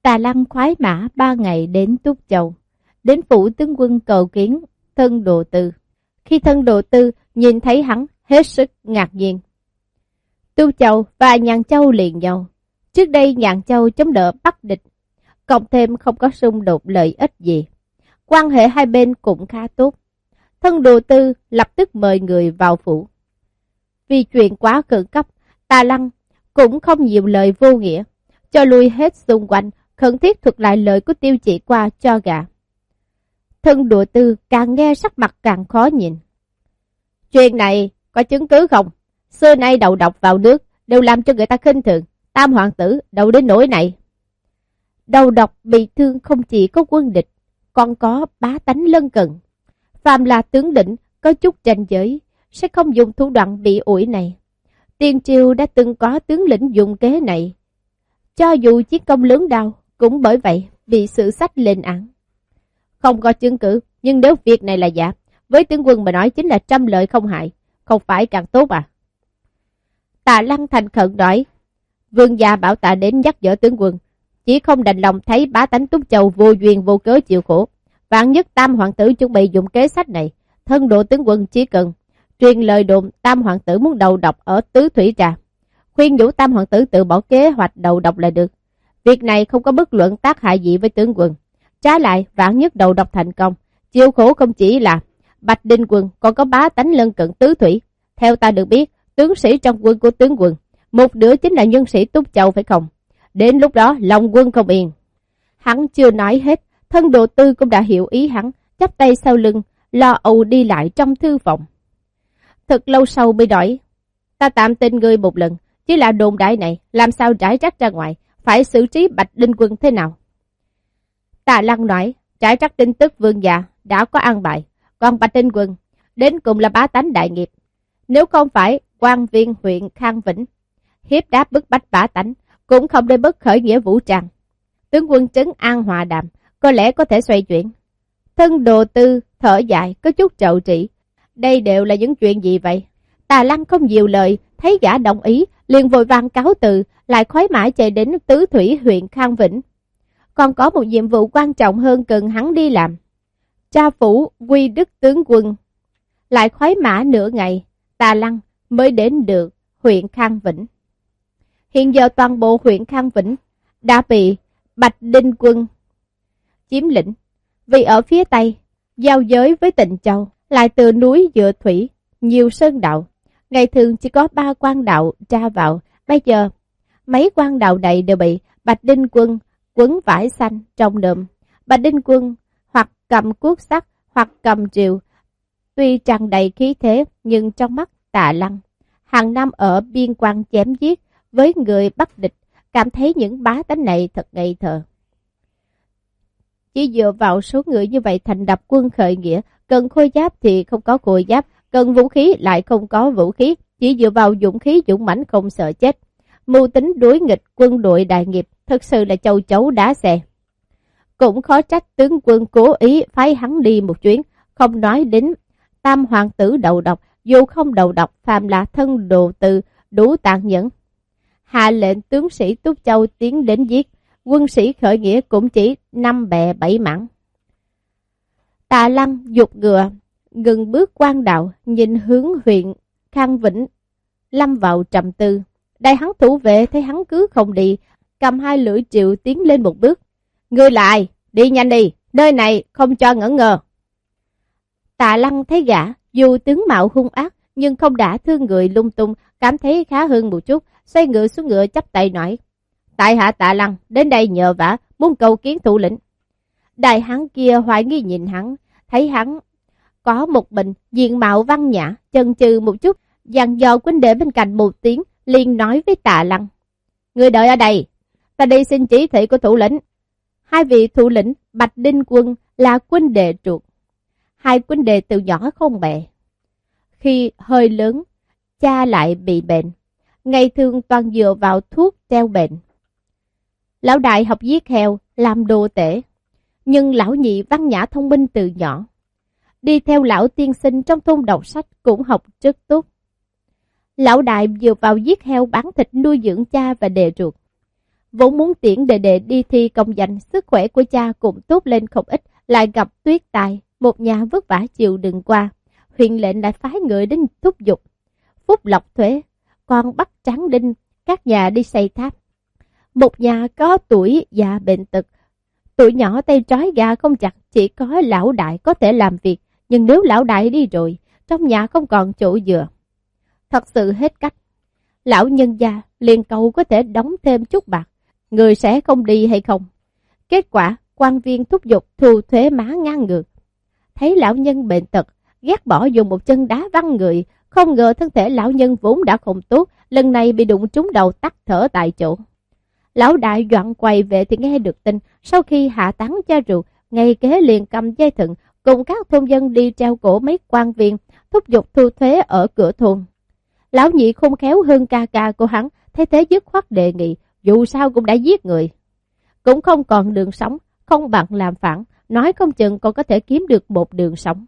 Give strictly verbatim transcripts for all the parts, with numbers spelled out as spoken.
Tà Lăng khoái mã ba ngày đến Túc Châu, đến phủ tướng quân cầu kiến Thân Đồ Tư. Khi Thân Đồ Tư nhìn thấy hắn, hết sức ngạc nhiên. Túc Châu và Nhàn Châu liền nhau. Trước đây Nhàn Châu chống đỡ Bắc địch, cộng thêm không có xung đột lợi ích gì. Quan hệ hai bên cũng khá tốt. Thân Đồ Tư lập tức mời người vào phủ. Vì chuyện quá khẩn cấp, Tà Lăng cũng không nhiều lời vô nghĩa, cho lui hết xung quanh, khẩn thiết thuật lại lời của Tiêu Chỉ qua cho gã. Thân Đồ Tư càng nghe sắc mặt càng khó nhìn. Chuyện này có chứng cứ không? Xưa nay đầu độc vào nước đều làm cho người ta khinh thường. Tam hoàng tử đâu đến nỗi này. Đầu độc bị thương không chỉ có quân địch, còn có bá tánh lân cận. Phàm là tướng lĩnh có chút tranh giới, sẽ không dùng thủ đoạn bị ủi này. Tiền triều đã từng có tướng lĩnh dùng kế này. Cho dù chiến công lớn đau, cũng bởi vậy bị xử sách lên án. Không có chứng cứ, nhưng nếu việc này là giả, với tướng quân mà nói chính là trăm lợi không hại, không phải càng tốt à? Tạ Lăng thành khẩn nói, vương gia bảo tạ đến nhắc nhở tướng quân, chỉ không đành lòng thấy bá tánh Túc Châu vô duyên vô cớ chịu khổ. Vạn nhất Tam hoàng tử chuẩn bị dùng kế sách này, Thân Độ tướng quân chỉ cần truyền lời đồn Tam hoàng tử muốn đầu độc ở Tứ Thủy Trà, khuyên nhủ Tam hoàng tử tự bỏ kế hoạch đầu độc là được. Việc này không có bất luận tác hại gì với tướng quân. Trái lại, vạn nhất đầu độc thành công, chịu khổ không chỉ là Bạch Đinh quân, còn có bá tánh lân cận Tứ Thủy. Theo ta được biết, tướng sĩ trong quân của tướng quân, một nửa chính là nhân sĩ Túc Châu phải không? Đến lúc đó lòng quân không yên. Hắn chưa nói hết, Thân Đồ Tư cũng đã hiểu ý hắn, chắp tay sau lưng, lo âu đi lại trong thư phòng. Thật lâu sau mới nói, ta tạm tin ngươi một lần, chỉ là đồn đại này làm sao trải trách ra ngoài, phải xử trí Bạch Đinh quân thế nào? Tạ Lăng nói, trải trách tin tức vương gia đã có an bài, còn Bạch Đinh quân đến cùng là bá tánh đại nghiệp. Nếu không phải quan viên huyện Khang Vĩnh hiếp đáp bức bách bá tánh, cũng không để bất khởi nghĩa vũ trang. Tướng quân trấn an hòa đàm, có lẽ có thể xoay chuyển. Thân Đồ Tư thở dài, có chút trậu trị. Đây đều là những chuyện gì vậy? Tà Lăng không nhiều lời, thấy gã đồng ý, liền vội vàng cáo từ, lại khoái mã chạy đến Tứ Thủy huyện Khang Vĩnh. Còn có một nhiệm vụ quan trọng hơn cần hắn đi làm. Tra phủ Quy Đức tướng quân. Lại khoái mã nửa ngày, Tà Lăng mới đến được huyện Khang Vĩnh. Hiện giờ toàn bộ huyện Khang Vĩnh đã bị Bạch Đinh quân chiếm lĩnh. Vì ở phía Tây, giao giới với Tịnh Châu, lại từ núi dựa thủy, nhiều sơn đạo. Ngày thường chỉ có ba quan đạo ra vào, bây giờ mấy quan đạo này đều bị Bạch Đinh quân quấn vải xanh trong đờm. Bạch Đinh quân hoặc cầm cuốc sắt, hoặc cầm rìu. Tuy tràn đầy khí thế, nhưng trong mắt Tạ Lăng, hàng năm ở biên quan chém giết với người Bắc địch, cảm thấy những bá tánh này thật ngây thơ. Chỉ dựa vào số người như vậy thành lập quân khởi nghĩa, cần khôi giáp thì không có khôi giáp, cần vũ khí lại không có vũ khí, chỉ dựa vào dũng khí dũng mãnh không sợ chết. Mưu tính đối nghịch quân đội đại nghiệp, thật sự là châu chấu đá xe. Cũng khó trách tướng quân cố ý phái hắn đi một chuyến, không nói đến Tam hoàng tử đầu độc, dù không đầu độc, phàm là Thân Đồ Tư đủ tàn nhẫn. Hạ lệnh tướng sĩ Túc Châu tiến đến giết, quân sĩ khởi nghĩa cũng chỉ năm bè bảy mảng. Tạ Lăng dục ngựa, ngừng bước quan đạo, nhìn hướng huyện Khang Vĩnh, lâm vào trầm tư. Đại hắn thủ vệ thấy hắn cứ không đi, cầm hai lưỡi triệu tiến lên một bước. Ngươi lại, đi nhanh đi, nơi này không cho ngẩn ngơ. Tạ Lăng thấy gã, dù tướng mạo hung ác, nhưng không đã thương người lung tung, cảm thấy khá hơn một chút, xoay ngựa xuống ngựa chắp tay nói. Tại hạ Tạ Lăng, đến đây nhờ vả, muốn cầu kiến thủ lĩnh. Đại hắn kia hoài nghi nhìn hắn, thấy hắn có một mình, diện mạo văn nhã, chần chừ một chút, dặn dò huynh đệ bên cạnh một tiếng, liền nói với Tạ Lăng. Người đợi ở đây, ta đi xin chỉ thị của thủ lĩnh. Hai vị thủ lĩnh Bạch Đinh quân là huynh đệ ruột, hai huynh đệ từ nhỏ không bè. Khi hơi lớn, cha lại bị bệnh, ngày thường toàn dựa vào thuốc treo bệnh. Lão đại học giết heo, làm đồ tể, nhưng lão nhị văn nhã thông minh từ nhỏ. Đi theo lão tiên sinh trong thôn đọc sách cũng học rất tốt. Lão đại dựa vào giết heo bán thịt nuôi dưỡng cha và đệ ruột. vốn muốn tiễn đệ đệ đi thi công danh, sức khỏe của cha cũng tốt lên không ít, lại gặp tuyết tai, một nhà vất vả chịu đựng qua. Huyện lệnh lại phái người đến thúc giục Phúc Lộc thuế, còn bắt Tráng Đinh các nhà đi xây tháp. Một nhà có tuổi già bệnh tật, tuổi nhỏ tay trói gà không chặt, chỉ có lão đại có thể làm việc, nhưng nếu lão đại đi rồi, trong nhà không còn chỗ dựa. Thật sự hết cách. Lão nhân gia liền cầu có thể đóng thêm chút bạc, người sẽ không đi hay không. Kết quả, quan viên thúc giục thu thuế má ngang ngược. Thấy lão nhân bệnh tật, ghét bỏ dùng một chân đá văng người, không ngờ thân thể lão nhân vốn đã không tốt, lần này bị đụng trúng đầu tắt thở tại chỗ. Lão đại doạng quay về thì nghe được tin, sau khi hạ táng cha ruột, ngay kế liền cầm dây thừng cùng các thôn dân đi treo cổ mấy quan viên, thúc giục thu thuế ở cửa thôn. Lão nhị khôn khéo hơn ca ca của hắn, thấy thế dứt khoát đề nghị, dù sao cũng đã giết người, cũng không còn đường sống, không bằng làm phản, nói không chừng còn có thể kiếm được một đường sống.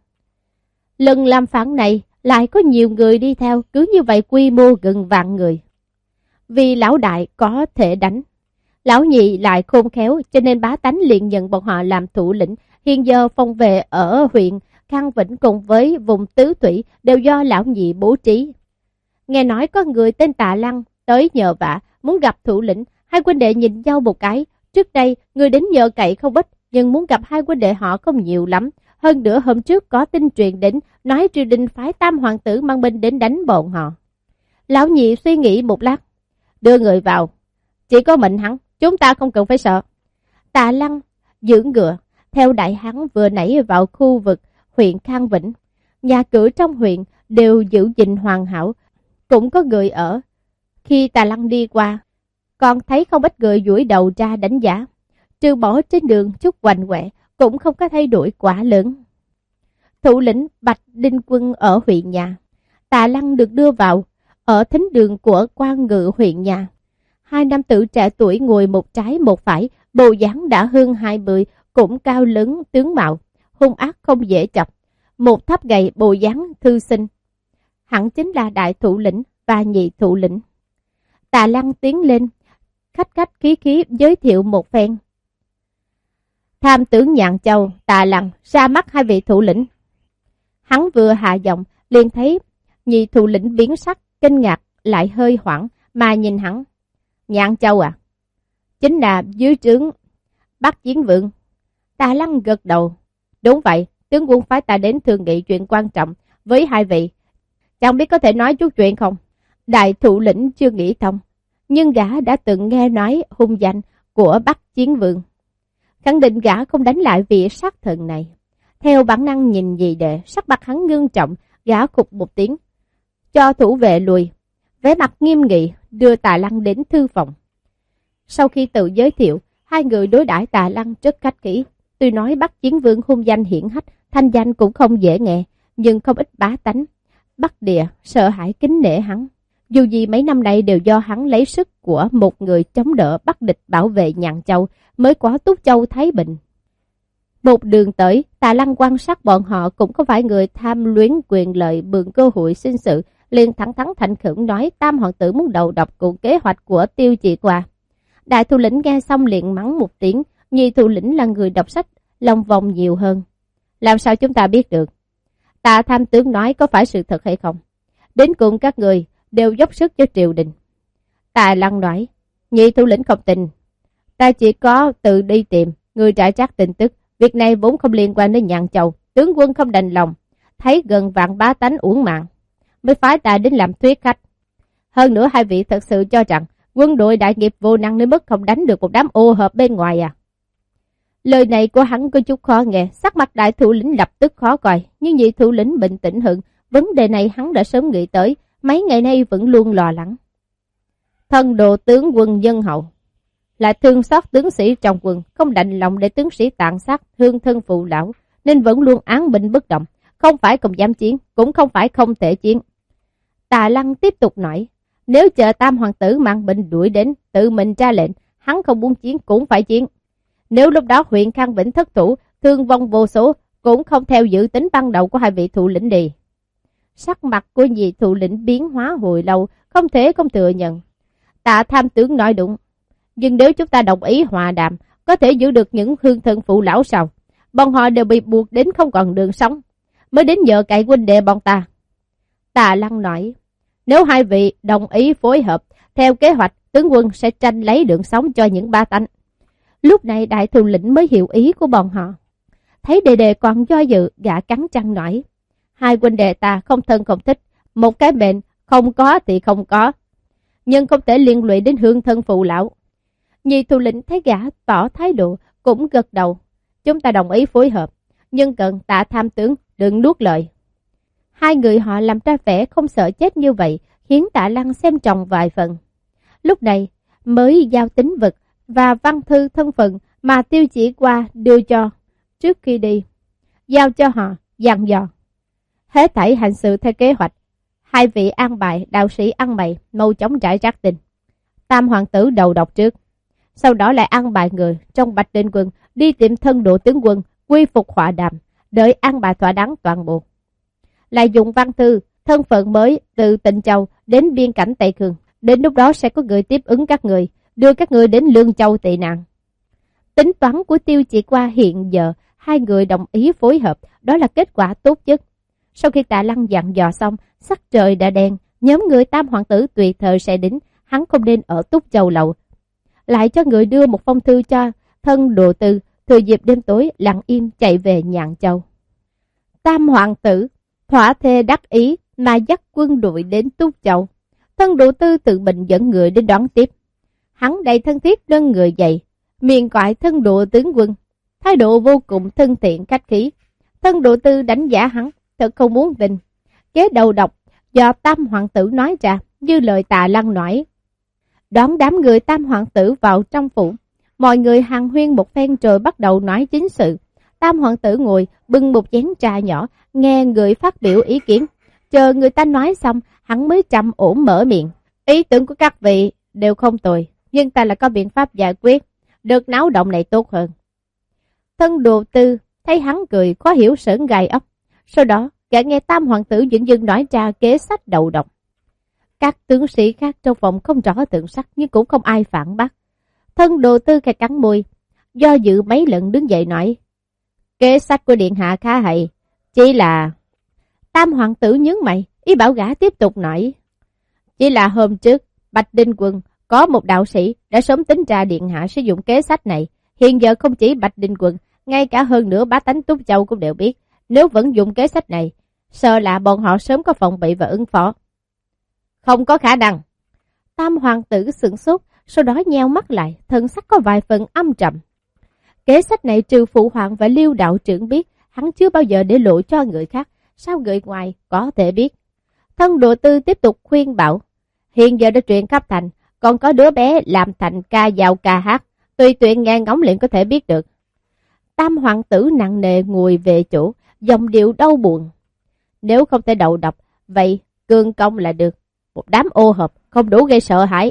Lần làm phản này lại có nhiều người đi theo, cứ như vậy quy mô gần vạn người. Vì lão đại có thể đánh, lão nhị lại khôn khéo, cho nên bá tánh liền nhận bọn họ làm thủ lĩnh. Hiện giờ phòng vệ ở huyện Khang Vĩnh cùng với vùng Tứ Thủy đều do lão nhị bố trí. Nghe nói có người tên Tạ Lăng tới nhờ vả, muốn gặp thủ lĩnh. Hai huynh đệ nhìn nhau một cái. Trước đây người đến nhờ cậy không ít, nhưng muốn gặp hai huynh đệ họ không nhiều lắm. Hơn nữa hôm trước có tin truyền đến, nói triều đình phái tam hoàng tử mang binh đến đánh bọn họ. Lão nhị suy nghĩ một lát, đưa người vào. Chỉ có mình hắn, chúng ta không cần phải sợ. Tạ Lăng giữ ngựa, theo đại hán vừa nãy vào khu vực huyện Khang Vĩnh. Nhà cửa trong huyện đều giữ gìn hoàn hảo, cũng có người ở. Khi Tạ Lăng đi qua, còn thấy không ít người duỗi đầu ra đánh giá. Trừ bỏ trên đường chút quạnh quẹ, cũng không có thay đổi quá lớn. Thủ lĩnh Bạch Đinh Quân ở huyện nhà. Tạ Lăng được đưa vào ở thính đường của quan ngự huyện nhà. Hai nam tử trẻ tuổi ngồi một trái một phải, bầu dáng đã hơn hai mươi, cũng cao lớn tướng mạo, hung ác không dễ chọc. Một thấp gầy bầu dáng thư sinh, hẳn chính là đại thủ lĩnh và nhị thủ lĩnh. Tạ Lăng tiến lên, khách khách khí khí giới thiệu một phen. Tham tướng Nhạn Châu, Tạ Lăng, ra mắt hai vị thủ lĩnh. Hắn vừa hạ giọng, liền thấy nhị thủ lĩnh biến sắc, kinh ngạc, lại hơi hoảng, mà nhìn hắn. Nhạn Châu à? Chính là dưới trướng Bắc Chiến Vượng. Tạ Lăng gật đầu. Đúng vậy, tướng quân phái ta đến thương nghị chuyện quan trọng với hai vị. Chẳng biết có thể nói chút chuyện không? Đại thủ lĩnh chưa nghĩ thông, nhưng gã đã từng nghe nói hung danh của Bắc Chiến Vượng. Khẳng định gã không đánh lại vị sát thần này. Theo bản năng nhìn nhị đệ, sắc mặt hắn ngưng trọng, gã khục một tiếng, cho thủ vệ lùi. Vẻ mặt nghiêm nghị, đưa Tạ Lăng đến thư phòng. Sau khi tự giới thiệu, hai người đối đãi Tạ Lăng rất khách khí. Tuy nói Bắc Chiến Vương hung danh hiển hách, thanh danh cũng không dễ nghe, nhưng không ít bá tánh Bắc Địa sợ hãi kính nể hắn. Dù gì mấy năm nay đều do hắn lấy sức của một người chống đỡ Bắc địch bảo vệ Nhạn Châu mới có Túc Châu Thái Bình. Một đường tới, Tạ Lăng quan sát bọn họ cũng không phải người tham luyến quyền lợi mượn cơ hội sinh sự, liền thẳng thắn thành khẩn nói tam hoàng tử muốn đầu độc cùng kế hoạch của Tiêu Chỉ qua. Đại thủ lĩnh nghe xong liền mắng một tiếng, nhị thủ lĩnh là người đọc sách, lòng vòng nhiều hơn. Làm sao chúng ta biết được? Tạ tham tướng nói có phải sự thật hay không? Đến cùng các người đều dốc sức cho triều đình. Tạ Lăng nói, nhị thủ lĩnh không tin. Ta chỉ có tự đi tìm người trả trách tin tức. Việc này vốn không liên quan đến Nhạn Châu. Tướng quân không đành lòng, thấy gần vạn bá tánh uổng mạng, mới phái ta đến làm thuyết khách. Hơn nữa hai vị thật sự cho rằng quân đội đại nghiệp vô năng đến mức không đánh được một đám ô hợp bên ngoài à? Lời này của hắn có chút khó nghe, sắc mặt đại thủ lĩnh lập tức khó coi, nhưng nhị thủ lĩnh bình tĩnh hơn. Vấn đề này hắn đã sớm nghĩ tới, mấy ngày nay vẫn luôn lo lắng. Thân đồ tướng quân nhân hậu, lại thương xót tướng sĩ trong quân, không đành lòng để tướng sĩ tàn sát thương thân phụ lão, nên vẫn luôn án binh bất động, không phải không dám chiến, cũng không phải không thể chiến. Tạ Lăng tiếp tục nói, nếu chờ tam hoàng tử mang binh đuổi đến, tự mình ra lệnh, hắn không muốn chiến cũng phải chiến. Nếu lúc đó huyện Khang Vĩnh thất thủ, thương vong vô số, cũng không theo dự tính ban đầu của hai vị thủ lĩnh đi. Sắc mặt của nhị thủ lĩnh biến hóa hồi lâu, không thể không thừa nhận. Tạ tham tướng nói đúng. Nhưng nếu chúng ta đồng ý hòa đàm, có thể giữ được những hương thân phụ lão sao? Bọn họ đều bị buộc đến không còn đường sống, mới đến nhờ cậy huynh đệ bọn ta. Tà Lăng nói, nếu hai vị đồng ý phối hợp, theo kế hoạch, tướng quân sẽ tranh lấy đường sống cho những ba tánh. Lúc này đại thủ lĩnh mới hiểu ý của bọn họ. Thấy đệ đệ còn do dự, gã cắn răng nói, hai huynh đệ ta không thân không thích, một cái mệnh không có thì không có, nhưng không thể liên lụy đến hương thân phụ lão. Nhị thủ lĩnh thấy gã tỏ thái độ, cũng gật đầu. Chúng ta đồng ý phối hợp, nhưng cần Tạ tham tướng đừng nuốt lời. Hai người họ làm ra vẻ không sợ chết như vậy, khiến Tạ Lăng xem trọng vài phần. Lúc này mới giao tín vật và văn thư thân phận mà Tiêu Chỉ Qua đưa cho trước khi đi, giao cho họ dặn dò. Hết thảy hành sự theo kế hoạch, hai vị an bài đạo sĩ ăn mày mau chóng trải rác tình. Tam hoàng tử đầu độc trước, sau đó lại an bài người trong Bạch Đình Quân đi tìm thân độ tướng quân, quy phục hòa đàm, đợi an bài thỏa đáng toàn bộ. Lại dùng văn thư thân phận mới từ Tịnh Châu đến biên cảnh Tây Khương. Đến lúc đó sẽ có người tiếp ứng các người, đưa các người đến Lương Châu tị nạn. Tính toán của Tiêu Chỉ Qua hiện giờ, hai người đồng ý phối hợp, đó là kết quả tốt nhất. Sau khi Tạ Lăng dặn dò xong, sắc trời đã đen, nhóm người Tam hoàng tử tùy thời sẽ đến, hắn không nên ở Túc Châu lậu. Lại cho người đưa một phong thư cho thân Độ Tư, thừa dịp đêm tối lặng im chạy về Nhạn Châu. Tam hoàng tử thỏa thê đắc ý mà dắt quân đội đến Túc Châu. Thân Độ Tư tự mình dẫn người đến đón tiếp. Hắn đầy thân thiết nâng người dậy, miệng gọi thân Độ tướng quân, thái độ vô cùng thân thiện khách khí. Thân Độ Tư đánh giá hắn, thật không muốn tin. Kế đầu độc do Tam hoàng tử nói ra, như lời Tạ Lăng nói. Đón đám người Tam hoàng tử vào trong phủ, mọi người hàn huyên một phen rồi bắt đầu nói chính sự. Tam hoàng tử ngồi bưng một chén trà nhỏ, nghe người phát biểu ý kiến. Chờ người ta nói xong, hắn mới trầm ổn mở miệng. Ý tưởng của các vị đều không tồi, nhưng ta là có biện pháp giải quyết, được náo động này tốt hơn. Thân Độ Tư thấy hắn cười, khó hiểu sởn gai ốc. Sau đó, gã nghe Tam hoàng tử dửng dưng nói ra kế sách đầu độc. Các tướng sĩ khác trong phòng không rõ tượng sắc, nhưng cũng không ai phản bác. Thân Độ Tư khẽ cắn môi, do dự mấy lần đứng dậy nói, kế sách của điện hạ khá hay, chỉ là... Tam hoàng tử nhướng mày, ý bảo gã tiếp tục nói, chỉ là hôm trước Bạch Đình Quân có một đạo sĩ đã sớm tính ra điện hạ sử dụng kế sách này. Hiện giờ không chỉ Bạch Đình Quân, ngay cả hơn nữa bá tánh Túc Châu cũng đều biết, nếu vẫn dùng kế sách này, sợ là bọn họ sớm có phòng bị và ứng phó. Không có khả năng. Tam hoàng tử sửng sốt, sau đó nheo mắt lại, thần sắc có vài phần âm trầm. Kế sách này trừ phụ hoàng và Liêu đạo trưởng biết, hắn chưa bao giờ để lộ cho người khác, sao người ngoài có thể biết. Thân Độ Tư tiếp tục khuyên bảo, hiện giờ đã truyền khắp thành, còn có đứa bé làm thành ca dao ca hát, tùy tiện nghe ngóng liền có thể biết được. Tam hoàng tử nặng nề ngồi về chỗ, dòng điệu đau buồn. Nếu không thể đầu độc, vậy cương công là được. Một đám ô hợp, không đủ gây sợ hãi.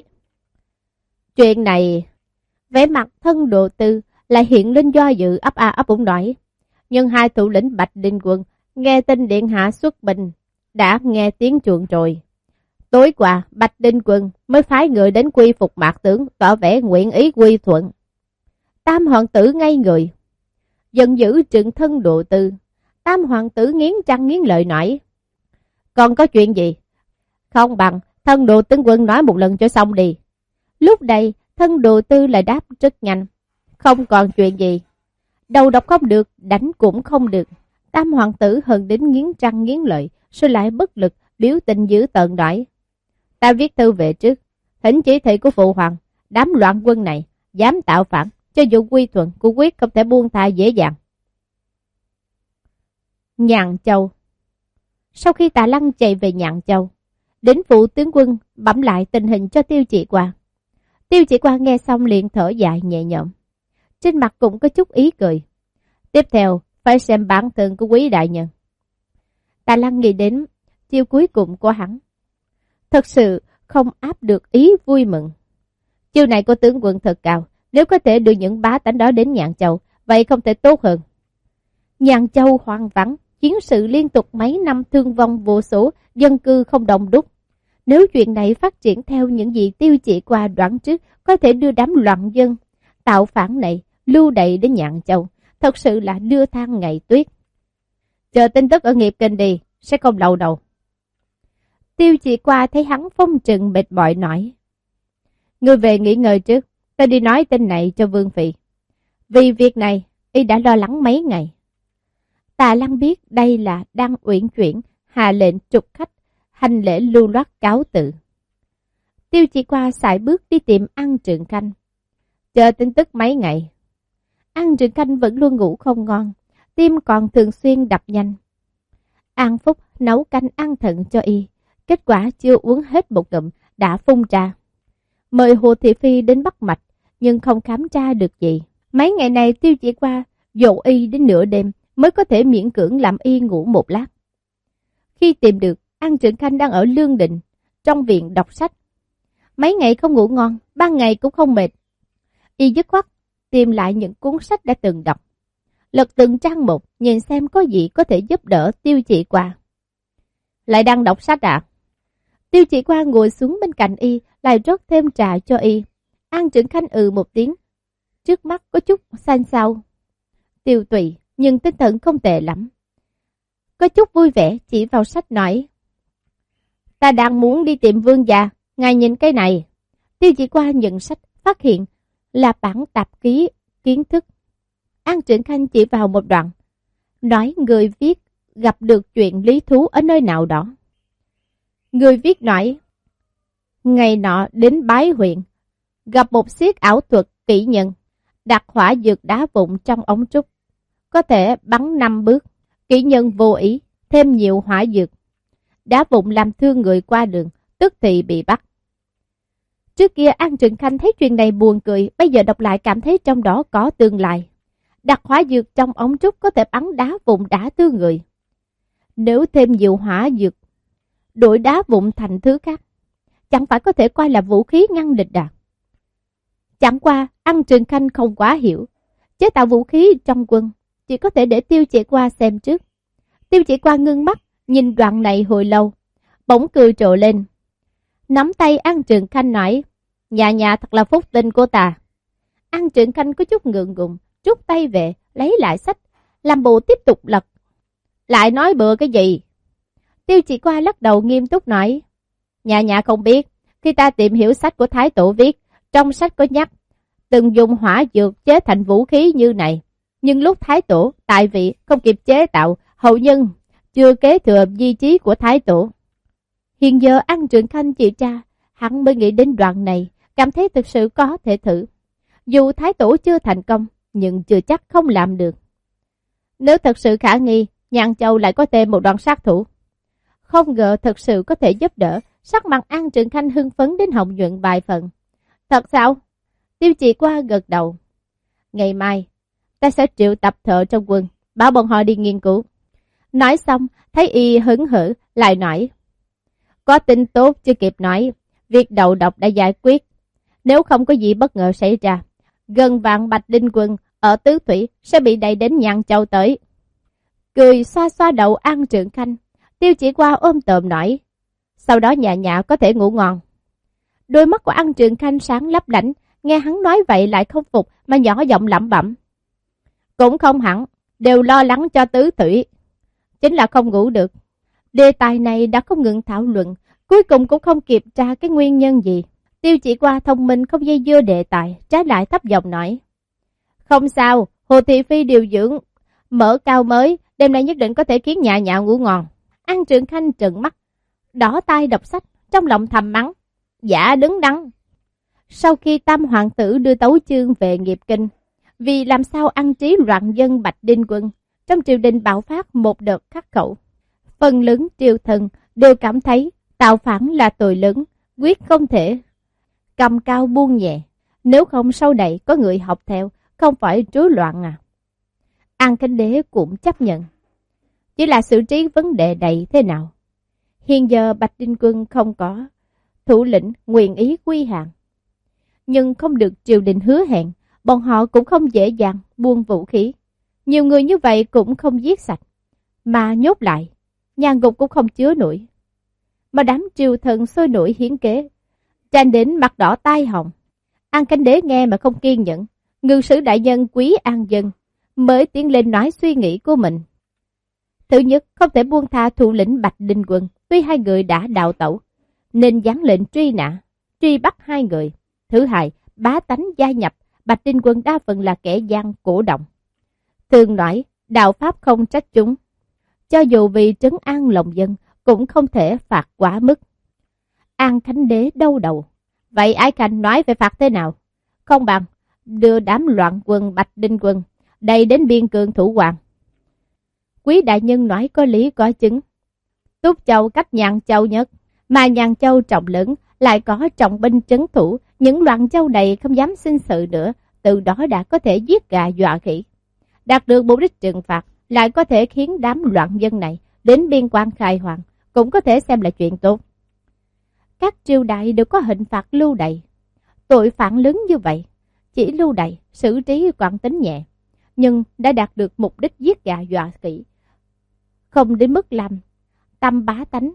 Chuyện này, vẻ mặt Thân Độ Tư lại hiện lên do dự ấp a ấp úng nói. Nhưng hai thủ lĩnh Bạch Đình Quân nghe tin điện hạ xuất binh, đã nghe tiếng chuộng rồi. Tối qua, Bạch Đình Quân mới phái người đến quy phục mạc tướng, tỏ vẻ nguyện ý quy thuận. Tam hoàng tử ngây người, giận dữ trừng Thân Độ Tư. Tam hoàng tử nghiến răng nghiến lợi nói, còn có chuyện gì? Không bằng Thân Độ tướng quân nói một lần cho xong đi. Lúc này Thân Độ Tư lại đáp rất nhanh, không còn chuyện gì. Đầu độc không được, đánh cũng không được. Tam hoàng tử hờn đến nghiến răng nghiến lợi, rồi lại bất lực, biểu tình dữ tợn nói, ta viết thư về trước, thỉnh chỉ thị của phụ hoàng, đám loạn quân này dám tạo phản, cho dù quy thuận của quyết không thể buông tha dễ dàng. Nhạn Châu. Sau khi Tạ Lăng chạy về Nhạn Châu, đến phủ tướng quân bẩm lại tình hình cho Tiêu Chỉ Qua. Tiêu Chỉ Qua nghe xong liền thở dài nhẹ nhõm, trên mặt cũng có chút ý cười. Tiếp theo phải xem bản thân của quý đại nhân. Tạ Lăng nghĩ đến chiêu cuối cùng của hắn, thật sự không áp được ý vui mừng. Chiêu này của tướng quân thật cao, nếu có thể đưa những bá tánh đó đến Nhạn Châu, vậy không thể tốt hơn. Nhạn Châu hoang vắng, chiến sự liên tục mấy năm thương vong vô số, dân cư không đông đúc. Nếu chuyện này phát triển theo những gì Tiêu Chỉ qua đoán trước, có thể đưa đám loạn dân, tạo phản này lưu đày đến Nhạn Châu, thật sự là đưa than ngày tuyết. Chờ tin tức ở nghiệp kinh đi, sẽ không lâu đâu. Tiêu Chỉ qua thấy hắn phong trừng mệt mỏi nói. Ngươi về nghỉ ngơi trước, ta đi nói tin này cho Vương Phi. Vì việc này, y đã lo lắng mấy ngày. Tạ Lăng biết đây là đang uyển chuyển, hạ lệnh trục khách, hành lễ lưu loát cáo tự. Tiêu Chỉ qua sải bước đi tìm An Trường Khanh. Chờ tin tức mấy ngày. An Trường Khanh vẫn luôn ngủ không ngon, tim còn thường xuyên đập nhanh. An Phúc nấu canh ăn thận cho y, kết quả chưa uống hết một ngụm đã phun ra. Mời Hồ Thị Phi đến bắt mạch, nhưng không khám tra được gì. Mấy ngày này Tiêu Chỉ qua dỗ y đến nửa đêm mới có thể miễn cưỡng làm y ngủ một lát. Khi tìm được, An Trường Khanh đang ở Lương Định, trong viện đọc sách. Mấy ngày không ngủ ngon, ban ngày cũng không mệt. Y dứt khoát tìm lại những cuốn sách đã từng đọc. Lật từng trang một, nhìn xem có gì có thể giúp đỡ Tiêu Chỉ qua. Lại đang đọc sách à? Tiêu Chỉ qua ngồi xuống bên cạnh y, lại rót thêm trà cho y. An Trường Khanh ừ một tiếng, trước mắt có chút xanh xao. Tiêu tùy, nhưng tinh thần không tệ lắm. Có chút vui vẻ chỉ vào sách nói. Ta đang muốn đi tìm Vương gia, ngài nhìn cái này. Tiêu Chỉ qua nhận sách, phát hiện là bản tạp ký kiến thức. An Trường Khanh chỉ vào một đoạn, nói người viết gặp được chuyện lý thú ở nơi nào đó. Người viết nói, ngày nọ đến Bái huyện, gặp một xiết ảo thuật kỹ nhân, đặt hỏa dược đá vụn trong ống trúc, có thể bắn năm bước. Kỹ nhân vô ý, thêm nhiều hỏa dược, đá vụn làm thương người qua đường, tức thì bị bắt. Trước kia An Trường Khanh thấy chuyện này buồn cười, bây giờ đọc lại cảm thấy trong đó có tương lai. Đặt hỏa dược trong ống trúc có thể bắn đá vụn đả thương người. Nếu thêm nhiều hỏa dược, đổi đá vụn thành thứ khác, chẳng phải có thể coi là vũ khí ngăn địch à? Chẳng qua, An Trường Khanh không quá hiểu. Chế tạo vũ khí trong quân, chỉ có thể để Tiêu Chỉ qua xem trước. Tiêu Chỉ qua ngưng mắt, nhìn đoạn này hồi lâu, bỗng cười trộ lên. Nắm tay An Trường Khanh nói, nhà nhà thật là phúc tinh của ta. An Trường Khanh có chút ngượng ngùng, rút tay về, lấy lại sách, làm bộ tiếp tục lật. Lại nói bừa cái gì? Tiêu Chỉ qua lắc đầu nghiêm túc nói, nhà nhà không biết, khi ta tìm hiểu sách của Thái Tổ viết, trong sách có nhắc, từng dùng hỏa dược chế thành vũ khí như này. Nhưng lúc Thái Tổ tại vị không kịp chế tạo, hậu nhân chưa kế thừa di chí của Thái Tổ. Hiện giờ An Trường Khanh chỉ tra, hắn mới nghĩ đến đoạn này, cảm thấy thực sự có thể thử. Dù Thái Tổ chưa thành công, nhưng chưa chắc không làm được. Nếu thật sự khả nghi, Nhạn Châu lại có thêm một đoàn sát thủ. Không ngờ thật sự có thể giúp đỡ, sắc mặt An Trường Khanh hưng phấn đến hồng nhuận vài phần. Thật sao? Tiêu Chỉ qua gật đầu. Ngày mai, ta sẽ triệu tập thợ trong quân, bảo bọn họ đi nghiên cứu. Nói xong, thấy y hứng hở, lại nói. Có tin tốt chưa kịp nói, việc đầu độc đã giải quyết. Nếu không có gì bất ngờ xảy ra, gần vạn Bạch Đinh quân ở Tứ Thủy sẽ bị đẩy đến Nhạn Châu tới. Cười xoa xoa đầu An Trường Khanh, Tiêu Chỉ qua ôm tợm nói. Sau đó nhà nhà có thể ngủ ngon. Đôi mắt của An Trường Khanh sáng lấp lánh, nghe hắn nói vậy lại không phục mà nhỏ giọng lẩm bẩm. Cũng không hẳn, đều lo lắng cho Tứ Thủy. Chính là không ngủ được. Đề tài này đã không ngừng thảo luận, cuối cùng cũng không kịp tra cái nguyên nhân gì. Tiêu Chỉ qua thông minh không dây dưa đề tài, trái lại thấp giọng nói. Không sao, Hồ Thị Phi điều dưỡng, mở cao mới, đêm nay nhất định có thể khiến nhà nhà ngủ ngon. An Trường Khanh trợn mắt, đỏ tai đọc sách, trong lòng thầm mắng. Dạ đứng đắn. Sau khi Tam Hoàng tử đưa Tấu Chương về nghiệp kinh, vì làm sao ăn trí loạn dân Bạch Đinh quân, trong triều đình bạo phát một đợt khắc khẩu. Phần lớn triều thần đều cảm thấy tạo phản là tội lớn, quyết không thể cầm cao buông nhẹ, nếu không sau này có người học theo, không phải rối loạn à. An Khánh Đế cũng chấp nhận, chỉ là xử trí vấn đề này thế nào. Hiện giờ Bạch Đinh quân không có thủ lĩnh nguyện ý quy hàng, nhưng không được triều đình hứa hẹn, bọn họ cũng không dễ dàng buông vũ khí. Nhiều người như vậy cũng không giết sạch, mà nhốt lại, nhà ngục cũng không chứa nổi. mà đám triều thần sôi nổi hiến kế, tranh đến mặt đỏ tai hồng. An Khánh Đế nghe mà không kiên nhẫn, ngự sử đại nhân Quý An Dân mới tiến lên nói suy nghĩ của mình. Thứ nhất, không thể buông tha thủ lĩnh Bạch Đinh Quân, tuy hai người đã đào tẩu, nên giáng lệnh truy nã, truy bắt hai người. Thứ hai, bá tánh gia nhập, Bạch Đinh Quân đa phần là kẻ gian cổ động. Thường nói, đạo pháp không trách chúng, cho dù vì trấn an lòng dân, cũng không thể phạt quá mức. An Khánh Đế đau đầu, vậy Ái Khanh nói phải phạt thế nào? Không bằng đưa đám loạn quân Bạch Đinh Quân đầy đến biên cương thủ hoàng. Quý đại nhân nói có lý có chứng. Túc Châu cách Nhàn Châu nhất, mà Nhàn Châu trọng lớn, lại có trọng binh trấn thủ, những loạn châu này không dám sinh sự nữa, từ đó đã có thể giết gà dọa khỉ. Đạt được mục đích trừng phạt, lại có thể khiến đám loạn dân này đến biên quan khai hoàng, cũng có thể xem là chuyện tốt. Các triều đại đều có hình phạt lưu đày. Tội phạm lớn như vậy, chỉ lưu đày, xử trí quản tính nhẹ, nhưng đã đạt được mục đích giết gà dọa khỉ, không đến mức làm tâm bá tánh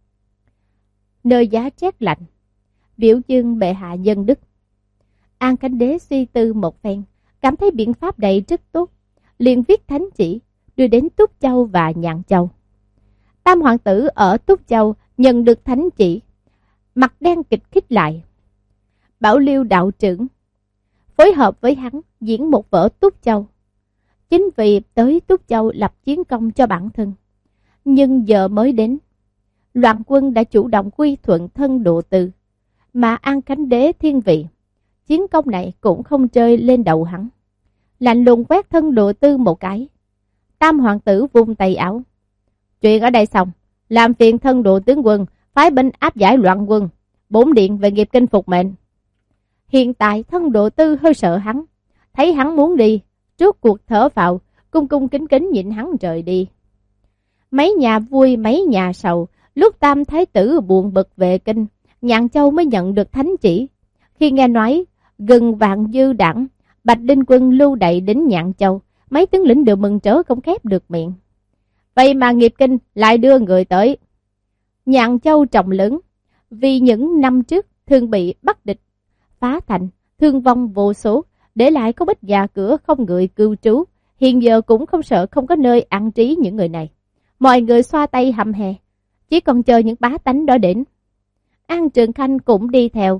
nơi giá rét lạnh, biểu dương bệ hạ dân đức. An Khánh Đế suy tư một phen, cảm thấy biện pháp này rất tốt, liền viết thánh chỉ đưa đến Túc Châu và Nhạn Châu. Tam hoàng tử ở Túc Châu nhận được thánh chỉ, mặt đen kịch khích lại, bảo Liêu đạo trưởng phối hợp với hắn diễn một vở Túc Châu, chính vì tới Túc Châu lập chiến công cho bản thân. Nhưng giờ mới đến, loạn quân đã chủ động quy thuận thân độ tư, mà An Khánh Đế thiên vị, chiến công này cũng không chơi lên đầu hắn. Lạnh lùng quét thân độ tư một cái, Tam hoàng tử vung tay áo, chuyện ở đây xong, làm phiền thân độ tướng quân phái binh áp giải loạn quân, bổn điện về nghiệp kinh phục mệnh. Hiện tại thân độ tư hơi sợ hắn, thấy hắn muốn đi, trước cuộc thở phào, cung cung kính kính nhịn hắn rời đi. Mấy nhà vui mấy nhà sầu, lúc Tam thái tử buồn bực về kinh, Nhạn Châu mới nhận được thánh chỉ. Khi nghe nói gần vạn dư đảng, Bạch Đinh Quân lưu đày đến Nhạn Châu, mấy tướng lĩnh đều mừng trở không khép được miệng. Vậy mà nghiệp kinh lại đưa người tới. Nhạn Châu trọng lớn, vì những năm trước thường bị bắt địch, phá thành, thương vong vô số, để lại có bích nhà cửa không người cư trú, hiện giờ cũng không sợ không có nơi an trí những người này. Mọi người xoa tay hầm hè, chỉ còn chờ những bá tánh đó đến. An Trường Khanh cũng đi theo.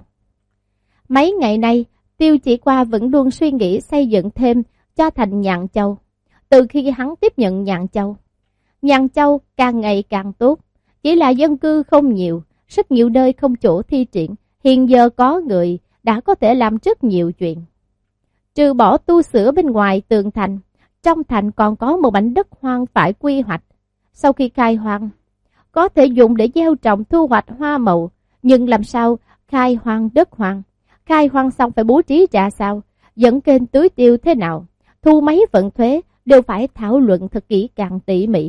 Mấy ngày nay, Tiêu Chỉ Qua vẫn luôn suy nghĩ xây dựng thêm cho thành Nhạn Châu. Từ khi hắn tiếp nhận Nhạn Châu, Nhạn Châu càng ngày càng tốt, chỉ là dân cư không nhiều, rất nhiều nơi không chỗ thi triển. Hiện giờ có người đã có thể làm rất nhiều chuyện. Trừ bỏ tu sửa bên ngoài tường thành, trong thành còn có một mảnh đất hoang phải quy hoạch. Sau khi khai hoang, có thể dùng để gieo trồng thu hoạch hoa màu, nhưng làm sao khai hoang đất hoang? Khai hoang xong phải bố trí ra sao? Dẫn kênh tưới tiêu thế nào? Thu mấy phần thuế đều phải thảo luận thật kỹ càng tỉ mỉ.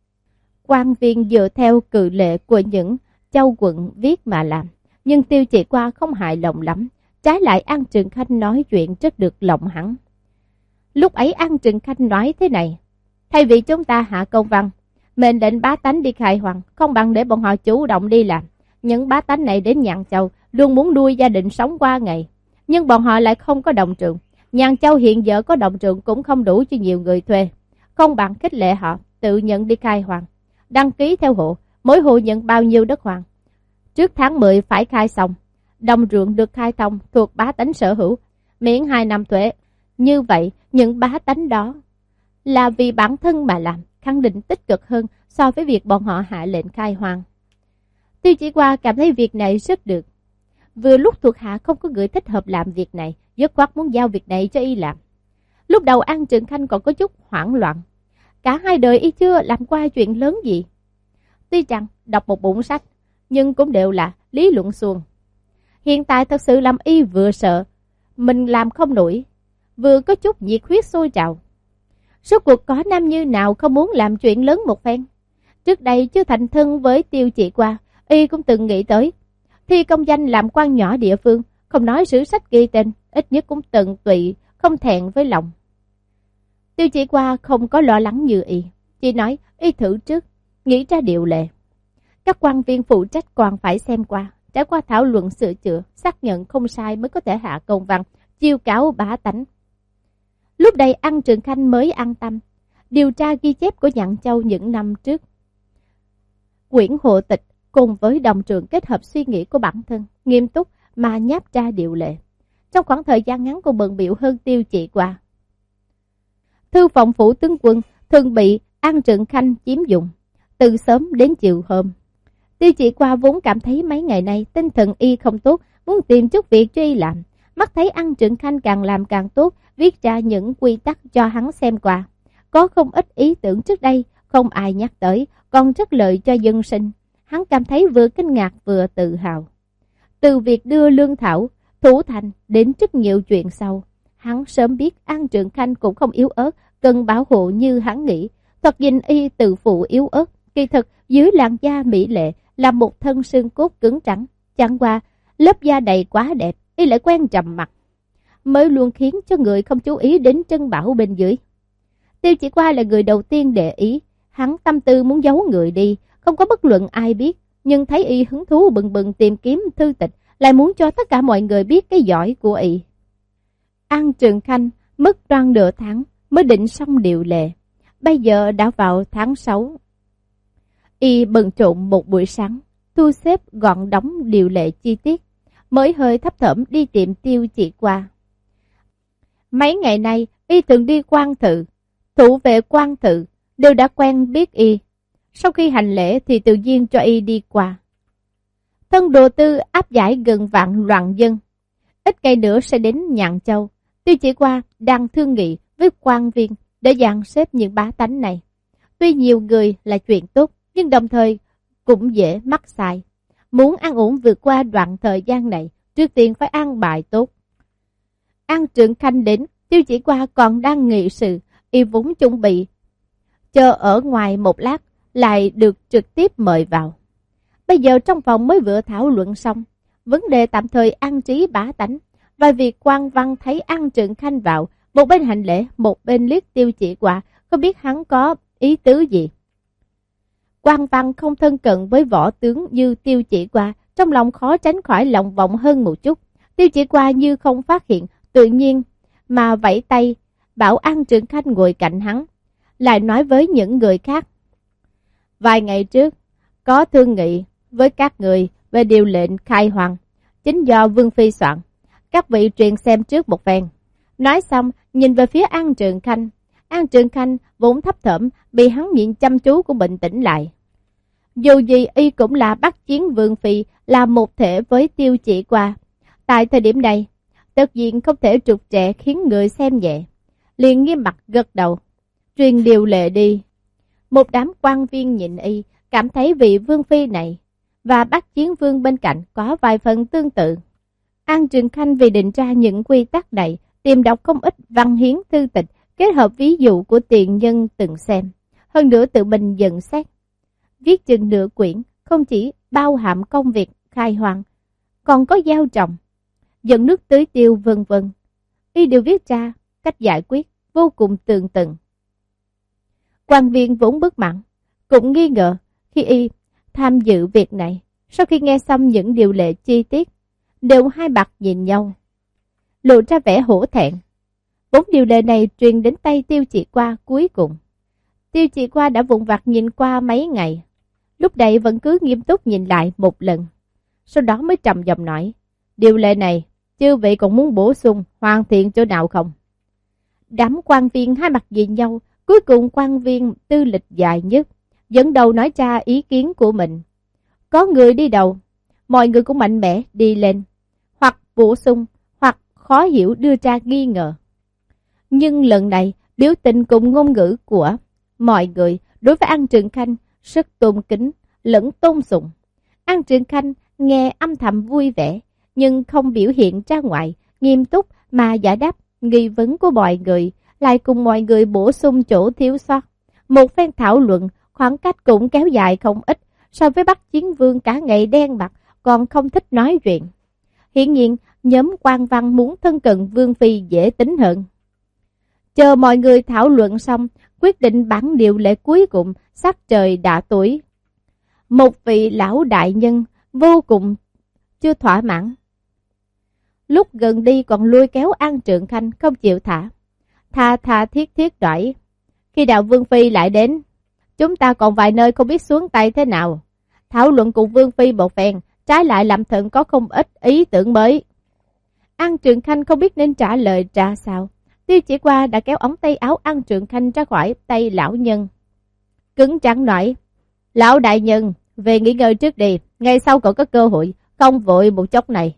Quan viên dựa theo cự lệ của những châu quận viết mà làm, nhưng Tiêu Chỉ Qua không hài lòng lắm. Trái lại An Trường Khanh nói chuyện rất được lòng hắn. Lúc ấy An Trường Khanh nói thế này: thay vì chúng ta hạ công văn mệnh lệnh bá tánh đi khai hoang, không bằng để bọn họ chủ động đi làm. Những bá tánh này đến Nhạn Châu luôn muốn nuôi gia đình sống qua ngày, nhưng bọn họ lại không có đồng trường. Nhạn Châu hiện giờ có đồng trường cũng không đủ cho nhiều người thuê, không bằng khích lệ họ tự nhận đi khai hoang, đăng ký theo hộ, mỗi hộ nhận bao nhiêu đất hoang. Trước tháng mười phải khai xong, đồng ruộng được khai thông thuộc bá tánh sở hữu, miễn hai năm thuế. Như vậy những bá tánh đó là vì bản thân mà làm, khẳng định tích cực hơn so với việc bọn họ hạ lệnh khai hoang. Tiêu Chỉ Qua cảm thấy việc này rất được. Vừa lúc thuộc hạ không có người thích hợp làm việc này, dứt khoát muốn giao việc này cho y làm. Lúc đầu An Trường Khanh còn có chút hoảng loạn, cả hai đời y chưa làm qua chuyện lớn gì. Tuy rằng đọc một bụng sách, nhưng cũng đều là lý luận suông. Hiện tại thật sự làm y vừa sợ mình làm không nổi, vừa có chút nhiệt huyết sôi trào. Suốt cuộc có nam như nào không muốn làm chuyện lớn một phen. Trước đây chưa thành thân với Tiêu Chỉ Qua, y cũng từng nghĩ tới thi công danh làm quan nhỏ địa phương, không nói sử sách ghi tên, ít nhất cũng tận tụy, không thẹn với lòng. Tiêu Chỉ Qua không có lo lắng như y, chỉ nói y thử trước, nghĩ ra điều lệ. Các quan viên phụ trách còn phải xem qua, trải qua thảo luận sửa chữa, xác nhận không sai mới có thể hạ công văn, chiêu cáo bá tánh. Lúc đây An Trường Khanh mới an tâm, điều tra ghi chép của Nhạn Châu những năm trước. Quyển hộ tịch cùng với đồng trường kết hợp suy nghĩ của bản thân, nghiêm túc mà nháp ra điều lệ. Trong khoảng thời gian ngắn còn bận bịu hơn Tiêu Chỉ qua. Thư phòng phủ tướng quân thường bị An Trường Khanh chiếm dụng, từ sớm đến chiều hôm. Tiêu Chỉ qua vốn cảm thấy mấy ngày nay tinh thần y không tốt, muốn tìm chút việc cho y làm. Mắt thấy An Trường Khanh càng làm càng tốt, viết ra những quy tắc cho hắn xem qua. Có không ít ý tưởng trước đây, không ai nhắc tới, còn rất lợi cho dân sinh. Hắn cảm thấy vừa kinh ngạc vừa tự hào. Từ việc đưa lương thảo, thủ thành đến rất nhiều chuyện sau. Hắn sớm biết An Trường Khanh cũng không yếu ớt, cần bảo hộ như hắn nghĩ. Thật nhìn y tự phụ yếu ớt, kỳ thực dưới làn da mỹ lệ là một thân xương cốt cứng trắng. Chẳng qua, lớp da đầy quá đẹp, y lại quen trầm mặc, mới luôn khiến cho người không chú ý đến chân bảo bên dưới. Tiêu Chỉ qua là người đầu tiên để ý, hắn tâm tư muốn giấu người đi, không có bất luận ai biết, nhưng thấy y hứng thú bừng bừng tìm kiếm thư tịch, lại muốn cho tất cả mọi người biết cái giỏi của y. An Trường Khanh mất đoan nửa tháng mới định xong điều lệ, bây giờ đã vào tháng sáu. Y bận trộn một buổi sáng, thu xếp gọn đóng điều lệ chi tiết, mới hơi thấp thỏm đi tìm Tiêu Chỉ qua. Mấy ngày nay, y thường đi quan thự, thủ vệ quan thự đều đã quen biết y. Sau khi hành lễ thì tự nhiên cho y đi qua. Thân Đồ Tư áp giải gần vạn loạn dân, ít ngày nữa sẽ đến Nhạn Châu. Tiêu Chỉ qua đang thương nghị với quan viên để dàn xếp những bá tánh này. Tuy nhiều người là chuyện tốt, nhưng đồng thời cũng dễ mắc sai. Muốn an ổn vượt qua đoạn thời gian này, trước tiên phải an bài tốt. An Trường Khanh đến, Tiêu Chỉ qua còn đang nghị sự, y vốn chuẩn bị chờ ở ngoài một lát, lại được trực tiếp mời vào. Bây giờ trong phòng mới vừa thảo luận xong, vấn đề tạm thời an trí bá tánh, và việc quan văn thấy An Trường Khanh vào, một bên hành lễ, một bên liếc Tiêu Chỉ qua, không biết hắn có ý tứ gì. Quan văn không thân cận với võ tướng như Tiêu Chỉ qua, trong lòng khó tránh khỏi lòng vọng hơn một chút. Tiêu Chỉ qua như không phát hiện, tự nhiên mà vẫy tay, bảo An Trường Khanh ngồi cạnh hắn, lại nói với những người khác. Vài ngày trước, có thương nghị với các người về điều lệnh khai hoàng, chính do Vương Phi soạn. Các vị truyền xem trước một phen. Nói xong, nhìn về phía An Trường Khanh. An Trường Khanh vốn thấp thởm, bị hắn nhìn chăm chú cũng bình tĩnh lại. Dù gì y cũng là bắt chiến Vương Phi, là một thể với Tiêu Chỉ qua. Tại thời điểm này, tất nhiên không thể trục trệ khiến người xem nhẹ. Liền nghiêm mặt gật đầu, truyền điều lệ đi. Một đám quan viên nhìn y, cảm thấy vị Vương Phi này và bắt chiến vương bên cạnh có vài phần tương tự. An Trường Khanh vì định ra những quy tắc này, tìm đọc không ít văn hiến thư tịch, kết hợp ví dụ của tiền nhân từng xem. Hơn nữa tự mình nhận xét. Viết chừng nửa quyển, không chỉ bao hàm công việc khai hoang, còn có gieo trồng, dẫn nước tưới tiêu vân vân. Y đều viết ra cách giải quyết vô cùng tường tận. Quan viên vốn bức mặn, cũng nghi ngờ khi y tham dự việc này. Sau khi nghe xong những điều lệ chi tiết, đều hai mặt nhìn nhau, lộ ra vẻ hổ thẹn. Bốn điều lệ này truyền đến tay Tiêu Chỉ qua cuối cùng. Tiêu Chỉ qua đã vụn vặt nhìn qua mấy ngày, lúc này vẫn cứ nghiêm túc nhìn lại một lần. Sau đó mới trầm giọng nói, điều lệ này, chư vị còn muốn bổ sung, hoàn thiện chỗ nào không? Đám quan viên hai mặt nhìn nhau, cuối cùng quan viên tư lịch dài nhất dẫn đầu nói ra ý kiến của mình. Có người đi đầu, mọi người cũng mạnh mẽ đi lên, hoặc bổ sung, hoặc khó hiểu đưa ra nghi ngờ. Nhưng lần này, biểu tình cùng ngôn ngữ của mọi người đối với An Trường Khanh rất tôn kính, lẫn tôn sùng. An Trường Khanh nghe âm thầm vui vẻ, nhưng không biểu hiện ra ngoài, nghiêm túc mà giải đáp nghi vấn của mọi người, lại cùng mọi người bổ sung chỗ thiếu sót. Một phen thảo luận, khoảng cách cũng kéo dài không ít, so với Bắc Chiến Vương cả ngày đen mặt, còn không thích nói chuyện. Hiển nhiên, nhóm quan văn muốn thân cận Vương Phi dễ tính hơn. Chờ mọi người thảo luận xong, quyết định bản điều lệ cuối cùng, sắc trời đã tối. Một vị lão đại nhân vô cùng chưa thỏa mãn. Lúc gần đi còn lôi kéo An Trượng Khanh không chịu thả. Tha tha thiết thiết đẩy. Khi đạo Vương Phi lại đến, chúng ta còn vài nơi không biết xuống tay thế nào. Thảo luận cùng Vương Phi một phen, trái lại làm Thận có không ít ý tưởng mới. An Trượng Khanh không biết nên trả lời ra sao. Tiêu Chỉ Qua đã kéo ống tay áo An Trượng Khanh ra khỏi tay lão nhân. Cứng trắng nói, lão đại nhân, về nghỉ ngơi trước đi, ngày sau cậu có cơ hội, không vội một chốc này.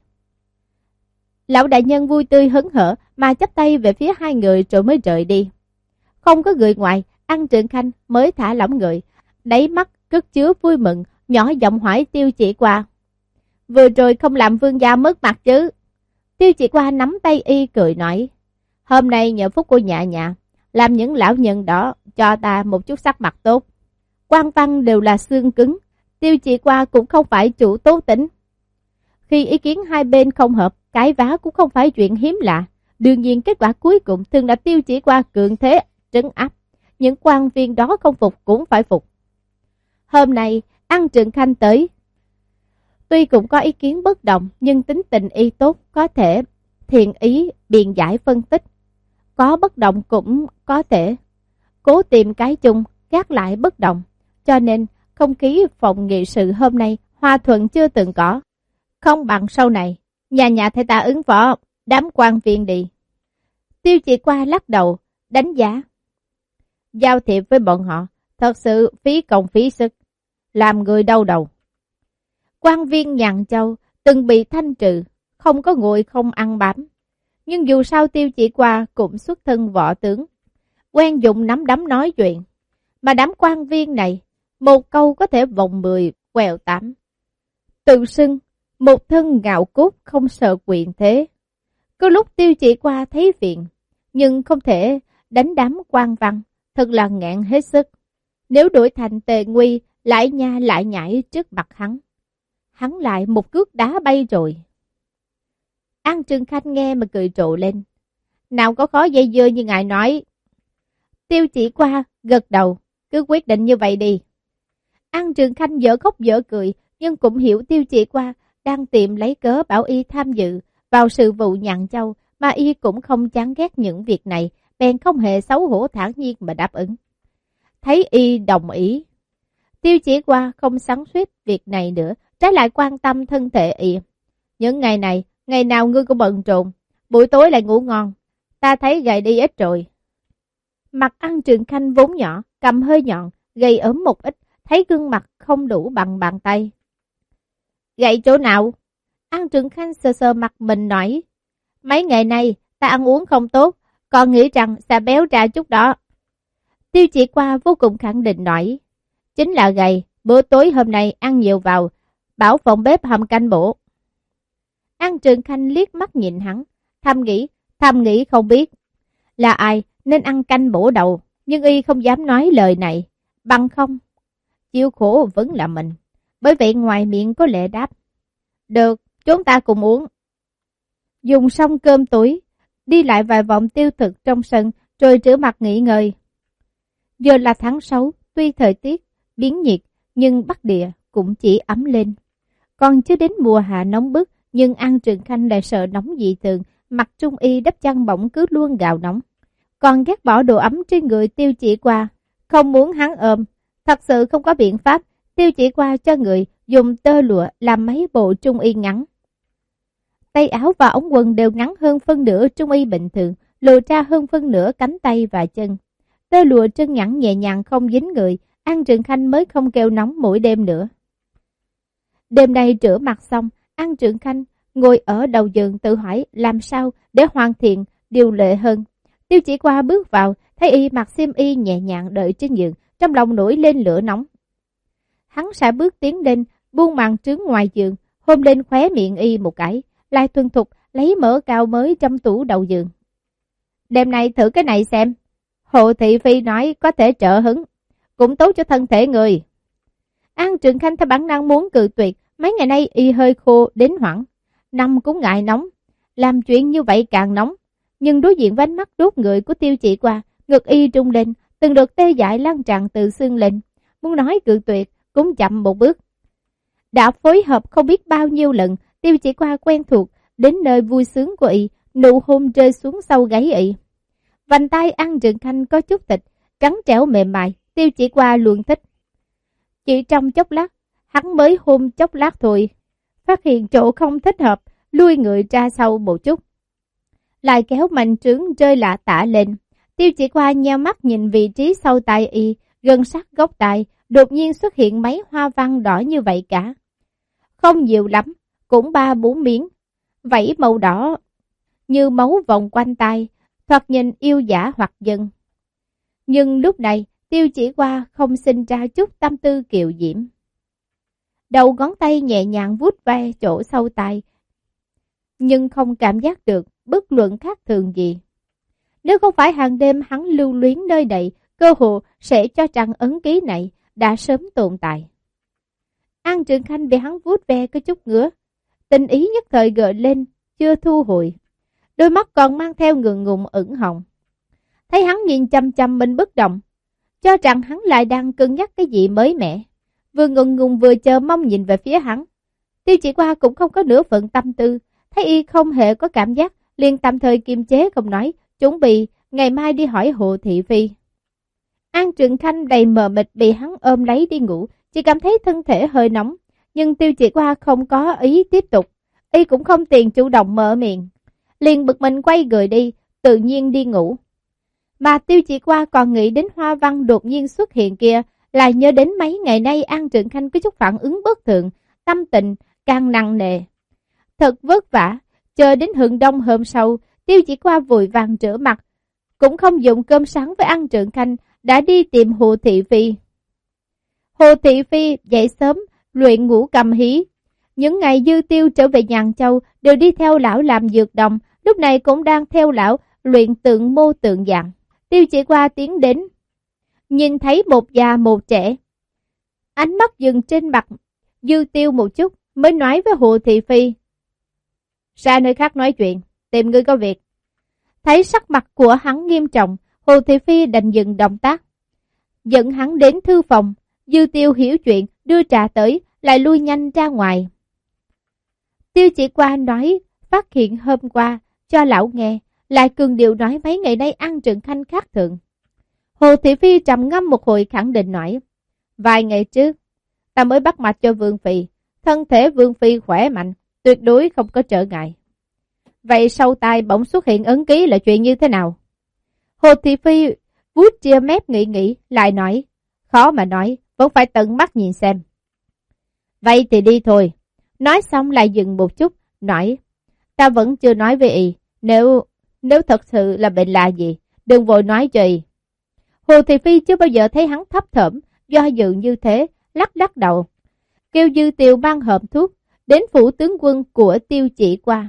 Lão đại nhân vui tươi hớn hở mà chắp tay về phía hai người rồi mới rời đi. Không có người ngoài, An Trượng Khanh mới thả lỏng người, đáy mắt cất chứa vui mừng, nhỏ giọng hỏi Tiêu Chỉ Qua. Vừa rồi không làm vương gia mất mặt chứ? Tiêu Chỉ Qua nắm tay y cười nói, hôm nay nhờ phúc của nhà nhà, làm những lão nhân đó cho ta một chút sắc mặt tốt. Quan văn đều là xương cứng, Tiêu Chỉ Qua cũng không phải chủ tố tính. Khi ý kiến hai bên không hợp, cãi vã cũng không phải chuyện hiếm lạ. Đương nhiên kết quả cuối cùng thường là Tiêu Chỉ Qua cường thế, trấn áp. Những quan viên đó không phục cũng phải phục. Hôm nay, An Trượng Khanh tới. Tuy cũng có ý kiến bất đồng, nhưng tính tình y tốt, có thể thiện ý, biện giải phân tích. Có bất đồng cũng có thể cố tìm cái chung, gác lại bất đồng. Cho nên, không khí phòng nghị sự hôm nay hòa thuận chưa từng có. Không bằng sau này, nhà nhà thay ta ứng phó, đám quan viên đi. Tiêu Chỉ Qua lắc đầu, đánh giá. Giao thiệp với bọn họ, thật sự phí công phí sức, làm người đau đầu. Quan viên Nhàn Châu từng bị thanh trừ, không có nguội không ăn bám. Nhưng dù sao Tiêu Chỉ Qua cũng xuất thân võ tướng, quen dùng nắm đấm nói chuyện. Mà đám quan viên này, một câu có thể vòng mười, quẹo tám. Tự xưng, một thân ngạo cốt không sợ quyền thế. Có lúc Tiêu Chỉ Qua thấy phiền, nhưng không thể đánh đám quan văn, thật là ngạn hết sức. Nếu đổi thành Tề Nguy, lại nha lại nhảy trước mặt hắn. Hắn lại một cước đá bay rồi. An Trượng Khanh nghe mà cười trộn lên. Nào có khó dây dưa như ngài nói. Tiêu Chỉ Qua gật đầu, cứ quyết định như vậy đi. An Trượng Khanh dở khóc dở cười, nhưng cũng hiểu Tiêu Chỉ Qua đang tìm lấy cớ bảo y tham dự vào sự vụ Nhàn Châu, mà y cũng không chán ghét những việc này, bèn không hề xấu hổ thản nhiên mà đáp ứng. Thấy y đồng ý, Tiêu Chỉ Qua không xoắn xuýt việc này nữa, trái lại quan tâm thân thể y. Những ngày này, ngày nào ngươi cũng bận rộn, buổi tối lại ngủ ngon, ta thấy gầy đi ít rồi. Mặt An Trượng Khanh vốn nhỏ, cầm hơi nhọn, gầy ốm một ít, thấy gương mặt không đủ bằng bàn tay. Gầy chỗ nào? An Trượng Khanh sờ sờ mặt mình nói, mấy ngày nay ta ăn uống không tốt, còn nghĩ rằng sẽ béo ra chút đó. Tiêu Chỉ Qua vô cùng khẳng định nói, chính là gầy, bữa tối hôm nay ăn nhiều vào, bảo phòng bếp hầm canh bổ. An Trượng Khanh liếc mắt nhìn hắn, thầm nghĩ, thầm nghĩ không biết là ai nên ăn canh bổ đầu, nhưng y không dám nói lời này, bằng không, chịu khổ vẫn là mình. Bởi vậy ngoài miệng có lệ đáp, được, chúng ta cùng uống. Dùng xong cơm tối, đi lại vài vòng tiêu thực trong sân, rồi rửa mặt nghỉ ngơi. Giờ là tháng sáu, tuy thời tiết biến nhiệt, nhưng Bắc Địa cũng chỉ ấm lên. Còn chưa đến mùa hạ nóng bức, nhưng An Trượng Khanh lại sợ nóng dị thường, mặt trung y đắp chăn bỗng cứ luôn gào nóng. Còn ghét bỏ độ ấm trên người Tiêu Chỉ Qua, không muốn hắn ôm, thật sự không có biện pháp. Tiêu Chỉ Qua cho người dùng tơ lụa làm mấy bộ trung y ngắn. Tay áo và ống quần đều ngắn hơn phân nửa trung y bình thường, lộ ra hơn phân nửa cánh tay và chân. Tơ lụa chân nhẵn nhẹ nhàng không dính người, An Trượng Khanh mới không kêu nóng mỗi đêm nữa. Đêm nay rửa mặt xong, An Trượng Khanh ngồi ở đầu giường tự hỏi làm sao để hoàn thiện, điều lệ hơn. Tiêu Chỉ Qua bước vào, thấy y mặc xiêm y nhẹ nhàng đợi trên giường, trong lòng nổi lên lửa nóng. Hắn sẽ bước tiến lên, buông màn trướng ngoài giường, hôn lên khóe miệng y một cái, lại thuần thục lấy mỡ cao mới trong tủ đầu giường. Đêm nay thử cái này xem. Hồ Thị Phi nói có thể trợ hứng, cũng tốt cho thân thể người. An Trượng Khanh theo bản năng muốn cự tuyệt, mấy ngày nay y hơi khô đến hoảng, năm cũng ngại nóng, làm chuyện như vậy càng nóng. Nhưng đối diện với ánh mắt đốt người của Tiêu Chỉ Qua, ngực y trung lên, từng đợt tê dại lan tràn từ xương lên, muốn nói cự tuyệt cũng chậm một bước. đã phối hợp không biết bao nhiêu lần. Tiêu Chỉ Qua quen thuộc, đến nơi vui sướng của y, nụ hôn rơi xuống sau gáy y. Vành tay An Trường Khanh có chút thịt, trắng trẻo mềm mại, Tiêu Chỉ Qua luôn thích. Chỉ trong chốc lát, hắn mới hôn chốc lát thôi, phát hiện chỗ không thích hợp, lui người ra sau một chút. Lại kéo mạnh trướng rơi lạ tả lên. Tiêu Chỉ Qua nheo mắt nhìn vị trí sau tai y, gần sát gốc tai, đột nhiên xuất hiện mấy hoa văn đỏ như vậy cả. Không nhiều lắm, cũng ba bốn miếng, vảy màu đỏ như máu vòng quanh tai, thoạt nhìn yêu dã hoặc dân. Nhưng lúc này, Tiêu Chỉ Qua không sinh ra chút tâm tư kiều diễm. Đầu ngón tay nhẹ nhàng vuốt ve chỗ sâu tai, nhưng không cảm giác được bất luận khác thường gì. Nếu không phải hàng đêm hắn lưu luyến nơi đây, cơ hồ sẽ cho rằng ấn ký này đã sớm tồn tại. An Trường Khanh bị hắn vuốt ve có chút ngứa, tình ý nhất thời gợi lên, chưa thu hồi. Đôi mắt còn mang theo ngượng ngùng ửng hồng. Thấy hắn nhìn chăm chăm mình bất động, cho rằng hắn lại đang cân nhắc cái gì mới mẻ. Vừa ngượng ngùng vừa chờ mong nhìn về phía hắn. Tiêu Chỉ Qua cũng không có nửa phần tâm tư, thấy y không hề có cảm giác, liền tạm thời kiềm chế không nói, chuẩn bị ngày mai đi hỏi Hồ Thị Phi. An Trường Khanh đầy mờ mịt bị hắn ôm lấy đi ngủ, chỉ cảm thấy thân thể hơi nóng, nhưng Tiêu Chỉ Qua không có ý tiếp tục, y cũng không tiền chủ động mở miệng, liền bực mình quay người đi, tự nhiên đi ngủ. Mà Tiêu Chỉ Qua còn nghĩ đến hoa văn đột nhiên xuất hiện kia, lại nhớ đến mấy ngày nay An Trường Khanh có chút phản ứng bất thường, tâm tình càng nặng nề. Thật vất vả, chờ đến hừng đông hôm sau, Tiêu Chỉ Qua vội vàng rửa mặt, cũng không dùng cơm sáng với An Trường Khanh, đã đi tìm Hồ Thị Phi. Hồ Thị Phi dậy sớm, luyện ngũ cầm hí. Những ngày Dư Tiêu trở về Nhàn Châu đều đi theo lão làm dược đồng, lúc này cũng đang theo lão luyện tượng mô tượng dạng. Tiêu Chỉ Qua tiến đến, nhìn thấy một già một trẻ. Ánh mắt dừng trên mặt Dư Tiêu một chút, mới nói với Hồ Thị Phi. Ra nơi khác nói chuyện, tìm ngươi có việc. Thấy sắc mặt của hắn nghiêm trọng, Hồ Thị Phi đành dừng động tác. Dẫn hắn đến thư phòng, Dư Tiêu hiểu chuyện, đưa trà tới, lại lui nhanh ra ngoài. Tiêu Chỉ Qua nói, phát hiện hôm qua, cho lão nghe, lại cường điệu nói mấy ngày nay An Trường Khanh khác thường. Hồ Thị Phi trầm ngâm một hồi khẳng định nói, vài ngày trước, ta mới bắt mạch cho Vương Phi, thân thể Vương Phi khỏe mạnh, tuyệt đối không có trở ngại. Vậy sau tai bỗng xuất hiện ấn ký là chuyện như thế nào? Hồ Thị Phi vuốt chia mép nghĩ nghĩ, lại nói, khó mà nói, vẫn phải tận mắt nhìn xem. Vậy thì đi thôi. Nói xong lại dừng một chút, nói, ta vẫn chưa nói với y, nếu nếu thật sự là bệnh lạ gì, đừng vội nói cho y. Hồ Thị Phi chưa bao giờ thấy hắn thấp thởm, do dự như thế, lắc lắc đầu, kêu Dư Tiêu mang hộp thuốc, đến phủ tướng quân của Tiêu Chỉ Qua.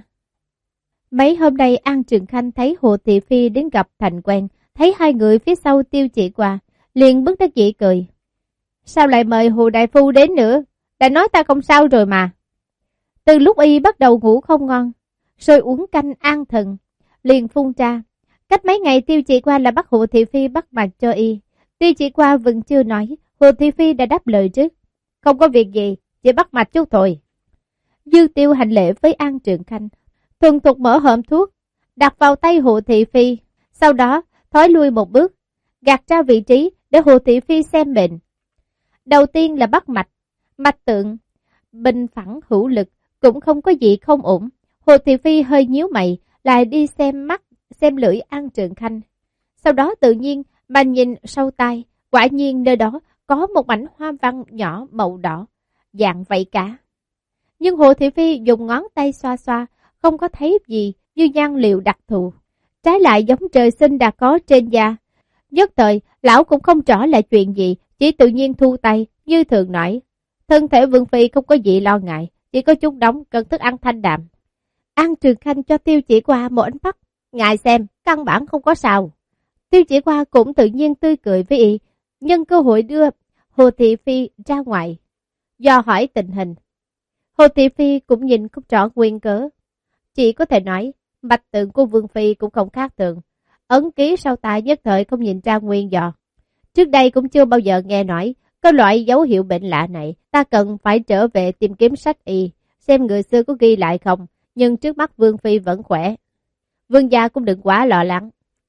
Mấy hôm nay An Trường Khanh thấy Hồ Thị Phi đến gặp thành quen, thấy hai người phía sau Tiêu Chỉ Qua, liền bất đắc dĩ cười. Sao lại mời Hồ Đại Phu đến nữa? Đã nói ta không sao rồi mà. Từ lúc y bắt đầu ngủ không ngon, rồi uống canh an thần, liền phun ra. Cách mấy ngày Tiêu Chỉ Qua là bắt Hồ Thị Phi bắt mạch cho y. Tiêu Chỉ Qua vẫn chưa nói, Hồ Thị Phi đã đáp lời trước. Không có việc gì, chỉ bắt mạch chút thôi. Dư Tiêu hành lễ với An Trường Khanh, thuần thục mở hộp thuốc, đặt vào tay Hồ Thị Phi, sau đó thối lui một bước, gạt ra vị trí để Hồ Thị Phi xem bệnh. Đầu tiên là bắt mạch, mạch tượng bình phẳng hữu lực, cũng không có gì không ổn. Hồ Thị Phi hơi nhíu mày, lại đi xem mắt, xem lưỡi An Trường Khanh. Sau đó tự nhiên mà nhìn sâu tai, quả nhiên nơi đó có một mảnh hoa văn nhỏ màu đỏ, dạng vậy cả. Nhưng Hồ Thị Phi dùng ngón tay xoa xoa, không có thấy gì như nhan liệu đặc thù. Trái lại giống trời sinh đã có trên da. Nhất thời, lão cũng không rõ là chuyện gì, chỉ tự nhiên thu tay, như thường nói. Thân thể Vương Phi không có gì lo ngại, chỉ có chút nóng, cần thức ăn thanh đạm. An Trường Khanh cho Tiêu Chỉ Qua một ánh mắt, ngài xem, căn bản không có sao. Tiêu Chỉ Qua cũng tự nhiên tươi cười với y, nhân cơ hội đưa Hồ Thị Phi ra ngoài, do hỏi tình hình. Hồ Thị Phi cũng nhìn không rõ nguyên cớ, chỉ có thể nói, mạch tượng của Vương Phi cũng không khác thường. Ấn ký sau tai nhất thời không nhìn ra nguyên do. Trước đây cũng chưa bao giờ nghe nói, Có loại dấu hiệu bệnh lạ này, ta cần phải trở về tìm kiếm sách y, xem người xưa có ghi lại không, nhưng trước mắt Vương Phi vẫn khỏe. Vương gia cũng đừng quá lo lắng.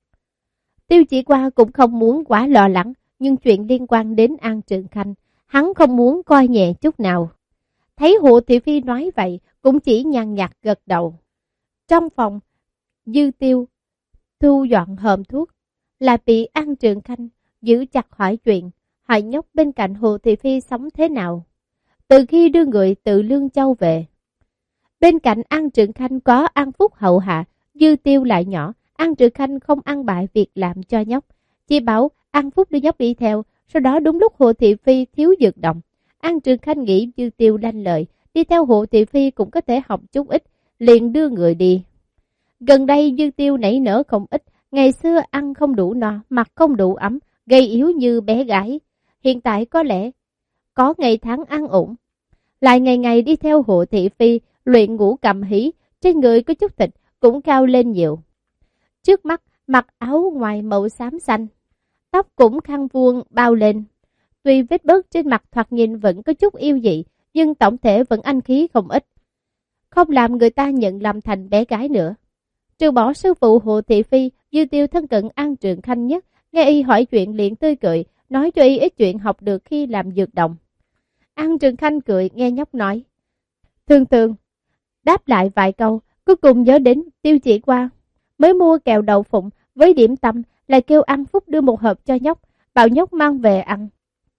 Tiêu Chỉ Qua cũng không muốn quá lo lắng, nhưng chuyện liên quan đến An Trường Khanh, hắn không muốn coi nhẹ chút nào. Thấy Hồ Thị Phi nói vậy, cũng chỉ nhàn nhạt gật đầu. Trong phòng, Dư Tiêu thu dọn hòm thuốc, là bị An Trường Khanh giữ chặt hỏi chuyện, hỏi nhóc bên cạnh Hồ Thị Phi sống thế nào. Từ khi đưa người từ Lương Châu về, bên cạnh An Trường Khanh có An Phúc hậu hạ, Dư Tiêu lại nhỏ, An Trường Khanh không ăn bại việc làm cho nhóc, chỉ bảo An Phúc đưa nhóc đi theo. Sau đó đúng lúc Hồ Thị Phi thiếu dược động, An Trường Khanh nghĩ Dư Tiêu lanh lợi, đi theo Hồ Thị Phi cũng có thể học chút ít, liền đưa người đi. Gần đây Dư Tiêu nảy nở không ít, ngày xưa ăn không đủ no, mặc không đủ ấm, gầy yếu như bé gái. Hiện tại có lẽ có ngày tháng an ổn, lại ngày ngày đi theo Hồ Thị Phi luyện ngũ cầm hí, trên người có chút thịt cũng cao lên nhiều. Trước mắt mặc áo ngoài màu xám xanh, tóc cũng khăn vuông bao lên. Tuy vết bớt trên mặt thoạt nhìn vẫn có chút yêu dị, nhưng tổng thể vẫn anh khí không ít, không làm người ta nhận lầm thành bé gái nữa. Trừ bỏ sư phụ Hồ Thị Phi, Dư Tiêu thân cận An Trường Khanh nhất, nghe y hỏi chuyện liền tươi cười, nói cho y ít chuyện học được khi làm dược đồng. An Trường Khanh cười nghe nhóc nói, thường thường đáp lại vài câu, cuối cùng nhớ đến Tiêu Chỉ Qua mới mua kẹo đậu phụng với điểm tâm, lại kêu An Phúc đưa một hộp cho nhóc, bảo nhóc mang về ăn.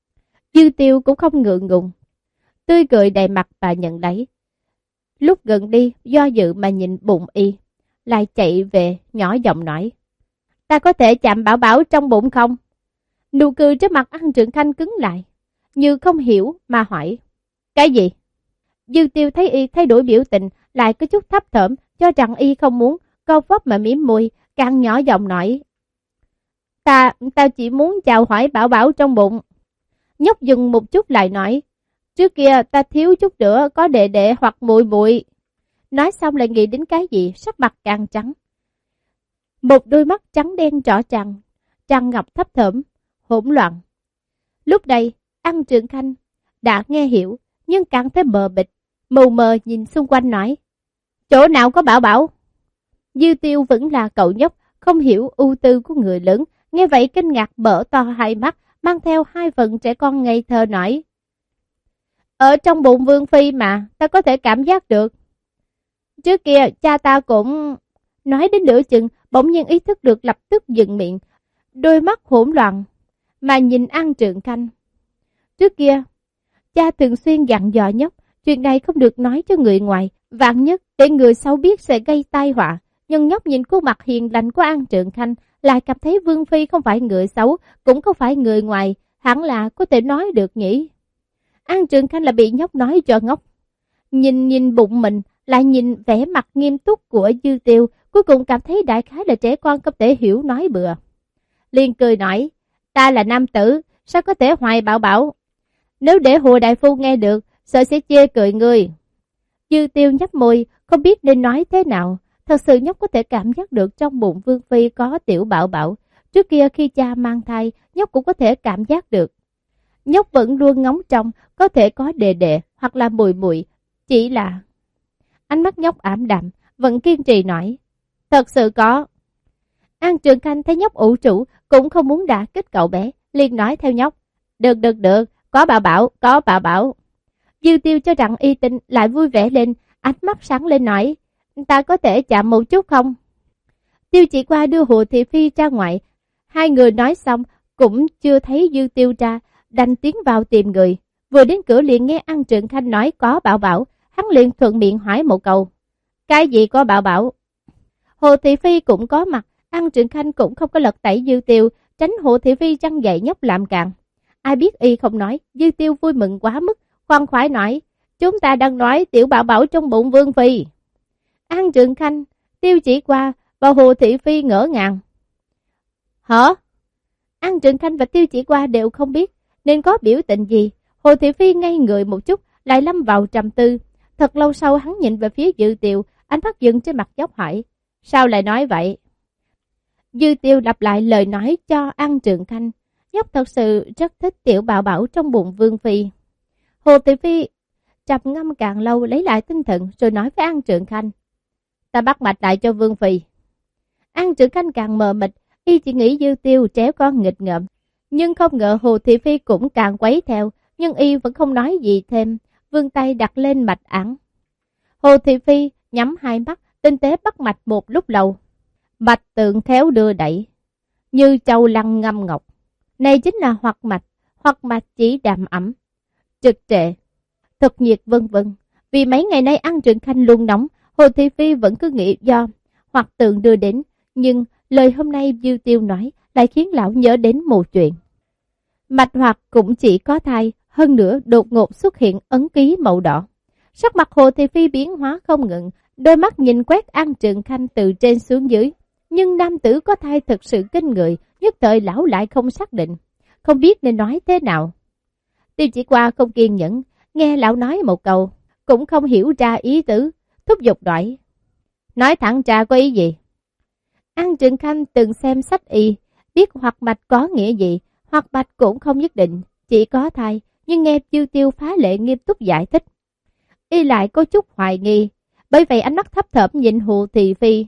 Dư Tiêu cũng không ngượng ngùng, tươi cười đầy mặt và nhận lấy. Lúc gần đi, do dự mà nhìn bụng y, lại chạy về nhỏ giọng nói, ta có thể chạm Bảo Bảo trong bụng không? Nụ cười trên mặt An Trường Khanh cứng lại, như không hiểu mà hỏi, cái gì? Dư Tiêu thấy y thay đổi biểu tình, lại có chút thấp thởm, cho rằng y không muốn, câu vấp mà mím môi, càng nhỏ giọng nói, ta, ta chỉ muốn chào hỏi Bảo Bảo trong bụng. Nhóc dừng một chút lại nói, trước kia ta thiếu chút nữa có đệ đệ hoặc muội muội. Nói xong lại nghĩ đến cái gì, sắc mặt càng trắng. Một đôi mắt trắng đen rõ ràng, tràn ngập thấp thởm, hỗn loạn. Lúc đây, An Trường Khanh đã nghe hiểu, nhưng càng thấy mờ bịch, mù mờ nhìn xung quanh nói, chỗ nào có Bảo Bảo? Dư Tiêu vẫn là cậu nhóc, không hiểu ưu tư của người lớn, nghe vậy kinh ngạc mở to hai mắt, mang theo hai phần trẻ con ngây thơ nói, ở trong bụng Vương Phi mà, ta có thể cảm giác được. Trước kia, cha ta cũng... Nói đến nửa chừng, bỗng nhiên ý thức được lập tức dừng miệng, đôi mắt hỗn loạn, mà nhìn An Trường Khanh. Trước kia, cha thường xuyên dặn dò nhóc, chuyện này không được nói cho người ngoài, vạn nhất để người xấu biết sẽ gây tai họa. Nhưng nhóc nhìn khuôn mặt hiền lành của An Trường Khanh, lại cảm thấy Vương Phi không phải người xấu, cũng không phải người ngoài, hẳn là có thể nói được nhỉ. An Trường Khanh là bị nhóc nói cho ngốc. Nhìn nhìn bụng mình, lại nhìn vẻ mặt nghiêm túc của Dư Tiêu, cuối cùng cảm thấy đại khái là trẻ con không thể hiểu nói bừa. Liền cười nói, ta là nam tử, sao có thể hoài Bảo Bảo? Nếu để Hồ Đại Phu nghe được, sợ sẽ chê cười người. Dư Tiêu nhấp môi, không biết nên nói thế nào. Thật sự nhóc có thể cảm giác được trong bụng Vương Phi có tiểu Bảo Bảo. Trước kia khi cha mang thai, nhóc cũng có thể cảm giác được. Nhóc vẫn luôn ngóng trông, có thể có đệ đệ hoặc là mùi mùi. Chỉ là... Ánh mắt nhóc ảm đạm, vẫn kiên trì nói. Thật sự có. An Trường Khanh thấy nhóc ủ trụ, cũng không muốn đả kích cậu bé, liền nói theo nhóc. Được được được, có Bảo Bảo, có Bảo Bảo. Dư Tiêu cho rằng y tin lại vui vẻ lên, ánh mắt sáng lên nói. Ta có thể chạm một chút không? Tiêu Chỉ Qua đưa Hồ Thị Phi ra ngoài. Hai người nói xong, cũng chưa thấy Dư Tiêu ra, đành tiến vào tìm người. Vừa đến cửa liền nghe An Trường Khanh nói có Bảo Bảo, hắn liền thuận miệng hỏi một câu. Cái gì có Bảo Bảo? Hồ Thị Phi cũng có mặt, An Trường Khanh cũng không có lật tẩy Dư Tiêu, tránh Hồ Thị Phi răng dậy nhóc làm càn. Ai biết y không nói, Dư Tiêu vui mừng quá mức, khoan khoái nói, chúng ta đang nói tiểu Bảo Bảo trong bụng Vương Phi. An Trường Khanh, Tiêu Chỉ Qua và Hồ Thị Phi ngỡ ngàng. Hả? An Trường Khanh và Tiêu Chỉ Qua đều không biết nên có biểu tình gì. Hồ Thị Phi ngây người một chút, lại lâm vào trầm tư. Thật lâu sau hắn nhìn về phía Dư Tiêu, ánh mắt dừng trên mặt dốc hỏi. Sao lại nói vậy? Dư Tiêu lặp lại lời nói cho An Trường Khanh. nhóc thật sự rất thích tiểu bảo bảo trong bụng Vương Phi. Hồ Thị Phi trầm ngâm càng lâu lấy lại tinh thần rồi nói với An Trượng Khanh. Ta bắt mạch lại cho Vương Phi. An Trượng Khanh càng mờ mịt, y chỉ nghĩ Dư Tiêu tréo con nghịch ngợm. Nhưng không ngờ Hồ Thị Phi cũng càng quấy theo, nhưng y vẫn không nói gì thêm, vươn tay đặt lên mạch ẵng. Hồ Thị Phi nhắm hai mắt, tinh tế bắt mạch một lúc lâu. Mạch tượng khéo đưa đẩy, như châu lăng ngâm ngọc. Này chính là hoặc mạch, hoặc mạch chỉ đàm ẩm, trực trệ, thực nhiệt vân vân. Vì mấy ngày nay An Trượng Khanh luôn nóng, Hồ Thị Phi vẫn cứ nghĩ do hoặc tượng đưa đến, nhưng lời hôm nay Dư Tiêu nói lại khiến lão nhớ đến một chuyện. Mạch hoặc cũng chỉ có thai, hơn nữa đột ngột xuất hiện ấn ký màu đỏ. Sắc mặt Hồ Thị Phi biến hóa không ngừng, đôi mắt nhìn quét An Trượng Khanh từ trên xuống dưới. Nhưng nam tử có thai thực sự kinh người, nhất thời lão lại không xác định, không biết nên nói thế nào. Tiêu Chỉ Qua không kiên nhẫn, nghe lão nói một câu, cũng không hiểu ra ý tứ, thúc giục đòi. Nói thẳng ra có ý gì? An Trượng Khanh từng xem sách y, biết hoặc mạch có nghĩa gì, hoặc mạch cũng không nhất định, chỉ có thai, nhưng nghe Dư Tiêu phá lệ nghiêm túc giải thích. Y lại có chút hoài nghi, bởi vậy ánh mắt thấp thởm nhìn Hồ Thị Phi.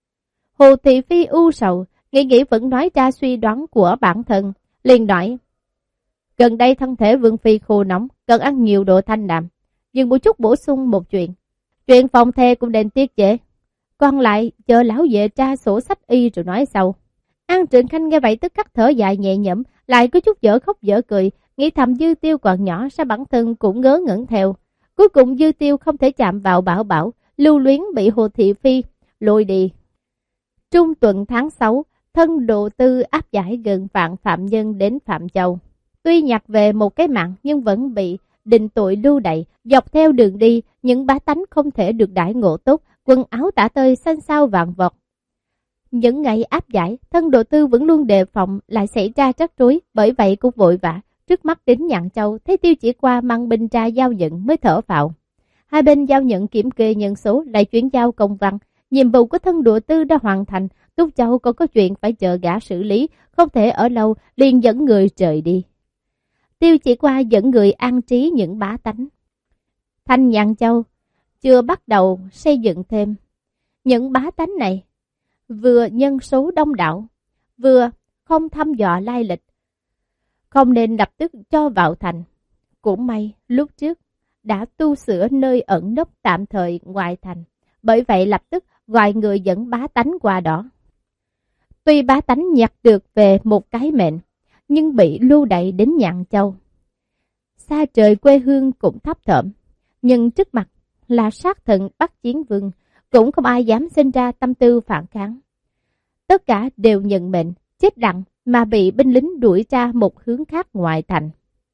Hồ Thị Phi u sầu, nghĩ nghĩ vẫn nói ra suy đoán của bản thân, liền nói. Gần đây thân thể Vương Phi khô nóng, cần ăn nhiều đồ thanh đạm, nhưng một chút bổ sung một chuyện. Chuyện phòng thê cũng nên tiết chế. Còn lại chờ lão về tra sổ sách y rồi nói sau. An Trượng Khanh nghe vậy tức khắc thở dài nhẹ nhõm, lại có chút dở khóc dở cười, nghĩ thầm Dư Tiêu còn nhỏ sao bản thân cũng ngớ ngẩn theo. Cuối cùng Dư Tiêu không thể chạm vào Bảo Bảo, lưu luyến bị Hồ Thị Phi lôi đi. Trung tuần tháng sáu, thân độ tư áp giải gần vạn phạm nhân đến Phạm Châu. Tuy nhặt về một cái mạng nhưng vẫn bị định tội lưu đày. Dọc theo đường đi, những bá tánh không thể được đãi ngộ tốt, quần áo tả tơi xanh xao vàng vọt. Những ngày áp giải, thân độ tư vẫn luôn đề phòng lại xảy ra rắc rối, bởi vậy cũng vội vã. Trước mắt đến Nhạn Châu, thấy Tiêu Chỉ Qua mang binh ra giao nhận mới thở phào. Hai bên giao nhận kiểm kê nhân số lại chuyển giao công văn. Nhiệm vụ của thân độ tư đã hoàn thành, Túc Châu còn có chuyện phải chờ gã xử lý, không thể ở lâu, liền dẫn người rời đi. Tiêu Chỉ Qua dẫn người an trí những bá tánh. Thành Nhạn Châu chưa bắt đầu xây dựng thêm. Những bá tánh này vừa nhân số đông đảo, vừa không thăm dò lai lịch, không nên lập tức cho vào thành. Cũng may lúc trước đã tu sửa nơi ẩn nấp tạm thời ngoài thành, bởi vậy lập tức gọi người dẫn bá tánh qua đó. Tuy bá tánh nhặt được về một cái mệnh, nhưng bị lưu đày đến Nhạn Châu. Xa trời quê hương cũng thấp thởm, nhưng trước mặt là sát thần Bắc Chiến Vương, cũng không ai dám sinh ra tâm tư phản kháng. Tất cả đều nhận mệnh, chết lặng mà bị binh lính đuổi ra một hướng khác ngoài thành.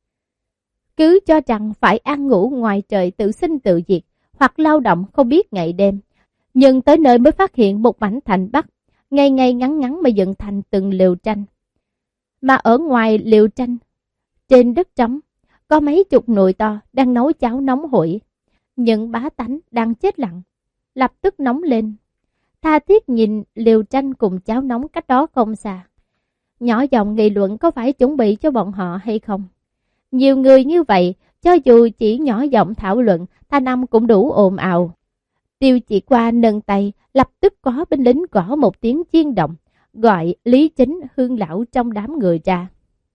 Cứ cho rằng phải ăn ngủ ngoài trời tự sinh tự diệt, hoặc lao động không biết ngày đêm. Nhưng tới nơi mới phát hiện một mảnh thành Bắc, ngày ngày ngắn ngắn mà dựng thành từng liều tranh. Mà ở ngoài liều tranh, trên đất trống, có mấy chục nồi to đang nấu cháo nóng hổi. Những bá tánh đang chết lặng, lập tức nóng lên. Tha thiết nhìn liều tranh cùng cháo nóng cách đó không xa. Nhỏ giọng nghị luận có phải chuẩn bị cho bọn họ hay không. Nhiều người như vậy, cho dù chỉ nhỏ giọng thảo luận, thanh âm cũng đủ ồn ào. Tiêu Chỉ Qua nâng tay, lập tức có binh lính gõ một tiếng chiên động, gọi Lý Chính Hương lão trong đám người ra.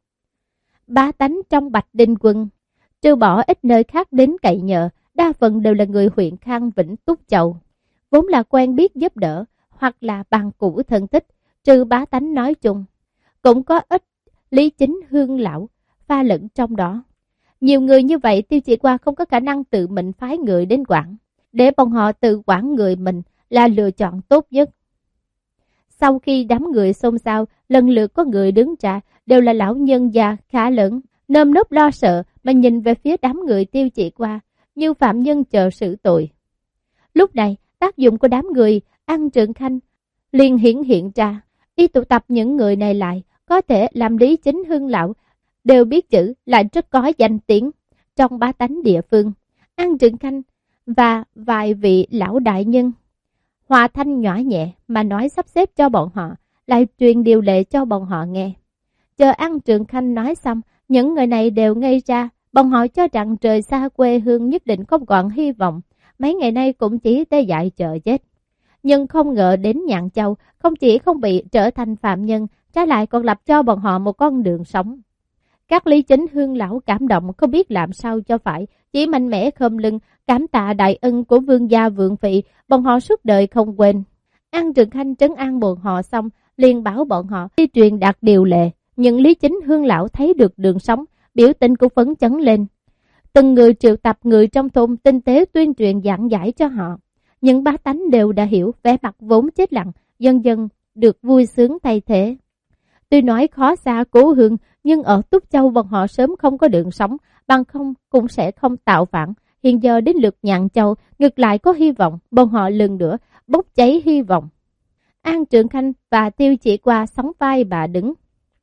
Bá tánh trong Bạch Đinh Quân, trừ bỏ ít nơi khác đến cậy nhờ, đa phần đều là người huyện Khang Vĩnh Túc Châu, vốn là quen biết giúp đỡ, hoặc là bằng cũ thân thích, trừ bá tánh nói chung. Cũng có ít Lý Chính Hương lão pha lẫn trong đó. Nhiều người như vậy Tiêu Chỉ Qua không có khả năng tự mình phái người đến quản, để bọn họ tự quản người mình là lựa chọn tốt nhất. Sau khi đám người xôn xao, lần lượt có người đứng ra, đều là lão nhân già khá lớn, nơm nớp lo sợ mà nhìn về phía đám người Tiêu Chỉ Qua, như phạm nhân chờ xử tội. Lúc này, tác dụng của đám người An Trượng Khanh liền hiển hiện ra, y tụ tập những người này lại, có thể làm Lý Chính Hương lão đều biết chữ, lại rất có danh tiếng trong bá tánh địa phương. An Trượng Khanh và vài vị lão đại nhân hòa thanh nhỏ nhẹ mà nói sắp xếp cho bọn họ, lại truyền điều lệ cho bọn họ nghe. chờ An Trường Khanh nói xong, những người này đều ngây ra, bọn họ cho rằng trời xa quê hương nhất định không còn hy vọng, mấy ngày nay cũng chỉ tê dại chờ chết. Nhưng không ngờ đến Nhạn Châu, không chỉ không bị trở thành phạm nhân, trái lại còn lập cho bọn họ một con đường sống. Các Lý Chính Hương lão cảm động không biết làm sao cho phải, chỉ mạnh mẽ khom lưng, cảm tạ đại ân của vương gia vượng vị, bọn họ suốt đời không quên. An Trường Khanh trấn an bọn họ xong, liền bảo bọn họ đi truyền đạt điều lệ. Những Lý Chính Hương lão thấy được đường sống, biểu tình cũng phấn chấn lên. Từng người triệu tập người trong thôn tinh tế tuyên truyền giảng giải cho họ. Những bá tánh đều đã hiểu, vẻ mặt vốn chết lặng, dần dần được vui sướng thay thế. Tuy nói khó xa cố hương, nhưng ở Túc Châu bọn họ sớm không có đường sống, bằng không cũng sẽ không tạo phản. Hiện giờ đến lượt Nhạn Châu, ngược lại có hy vọng, bọn họ lần nữa bốc cháy hy vọng. An Trường Khanh và Tiêu Chỉ Qua sóng vai bà đứng.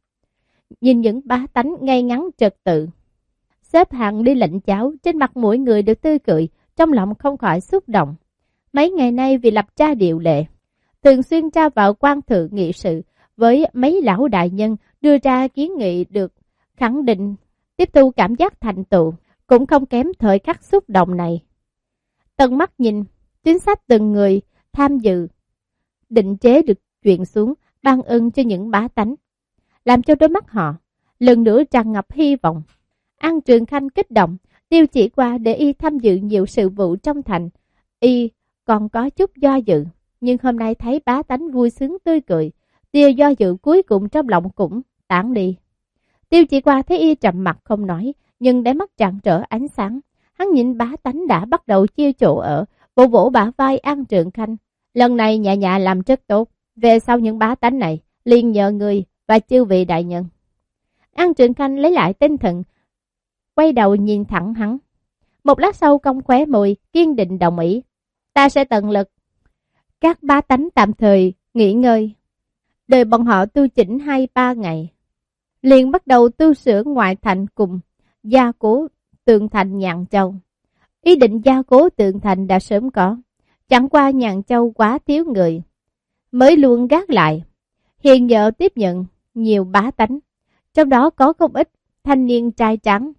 Nhìn những bá tánh ngay ngắn trật tự. Xếp hàng đi lệnh cháo, trên mặt mỗi người đều tươi cười, trong lòng không khỏi xúc động. Mấy ngày nay vì lập ra điều lệ, thường xuyên tra vào quan thự nghị sự với mấy lão đại nhân đưa ra kiến nghị được khẳng định, tiếp thu cảm giác thành tựu, cũng không kém thời khắc xúc động này. Tận mắt nhìn, chính sách từng người tham dự, định chế được chuyện xuống, ban ơn cho những bá tánh, làm cho đôi mắt họ lần nữa tràn ngập hy vọng. An Trường Khanh kích động, Tiêu Chỉ Qua để y tham dự nhiều sự vụ trong thành, y còn có chút do dự, nhưng hôm nay thấy bá tánh vui sướng tươi cười, tia do dự cuối cùng trong lòng cũng tản đi. Tiêu Chỉ Qua thấy y trầm mặt không nói, nhưng đáy mắt tràn trở ánh sáng. Hắn nhìn bá tánh đã bắt đầu chia chỗ ở, vỗ vỗ bả vai An Trường Khanh. Lần này nhà nhà làm rất tốt, về sau những bá tánh này liền nhờ người và chư vị đại nhân. An Trường Khanh lấy lại tinh thần, quay đầu nhìn thẳng hắn. Một lát sau cong khóe môi, kiên định đồng ý. Ta sẽ tận lực. Các bá tánh tạm thời nghỉ ngơi, đợi bọn họ tu chỉnh hai ba ngày, liền bắt đầu tu sửa ngoại thành cùng gia cố tường thành Nhạn Châu. Ý định gia cố tường thành đã sớm có, chẳng qua Nhạn Châu quá thiếu người, mới luôn gác lại. Hiện giờ tiếp nhận nhiều bá tánh, trong đó có không ít thanh niên trai trắng,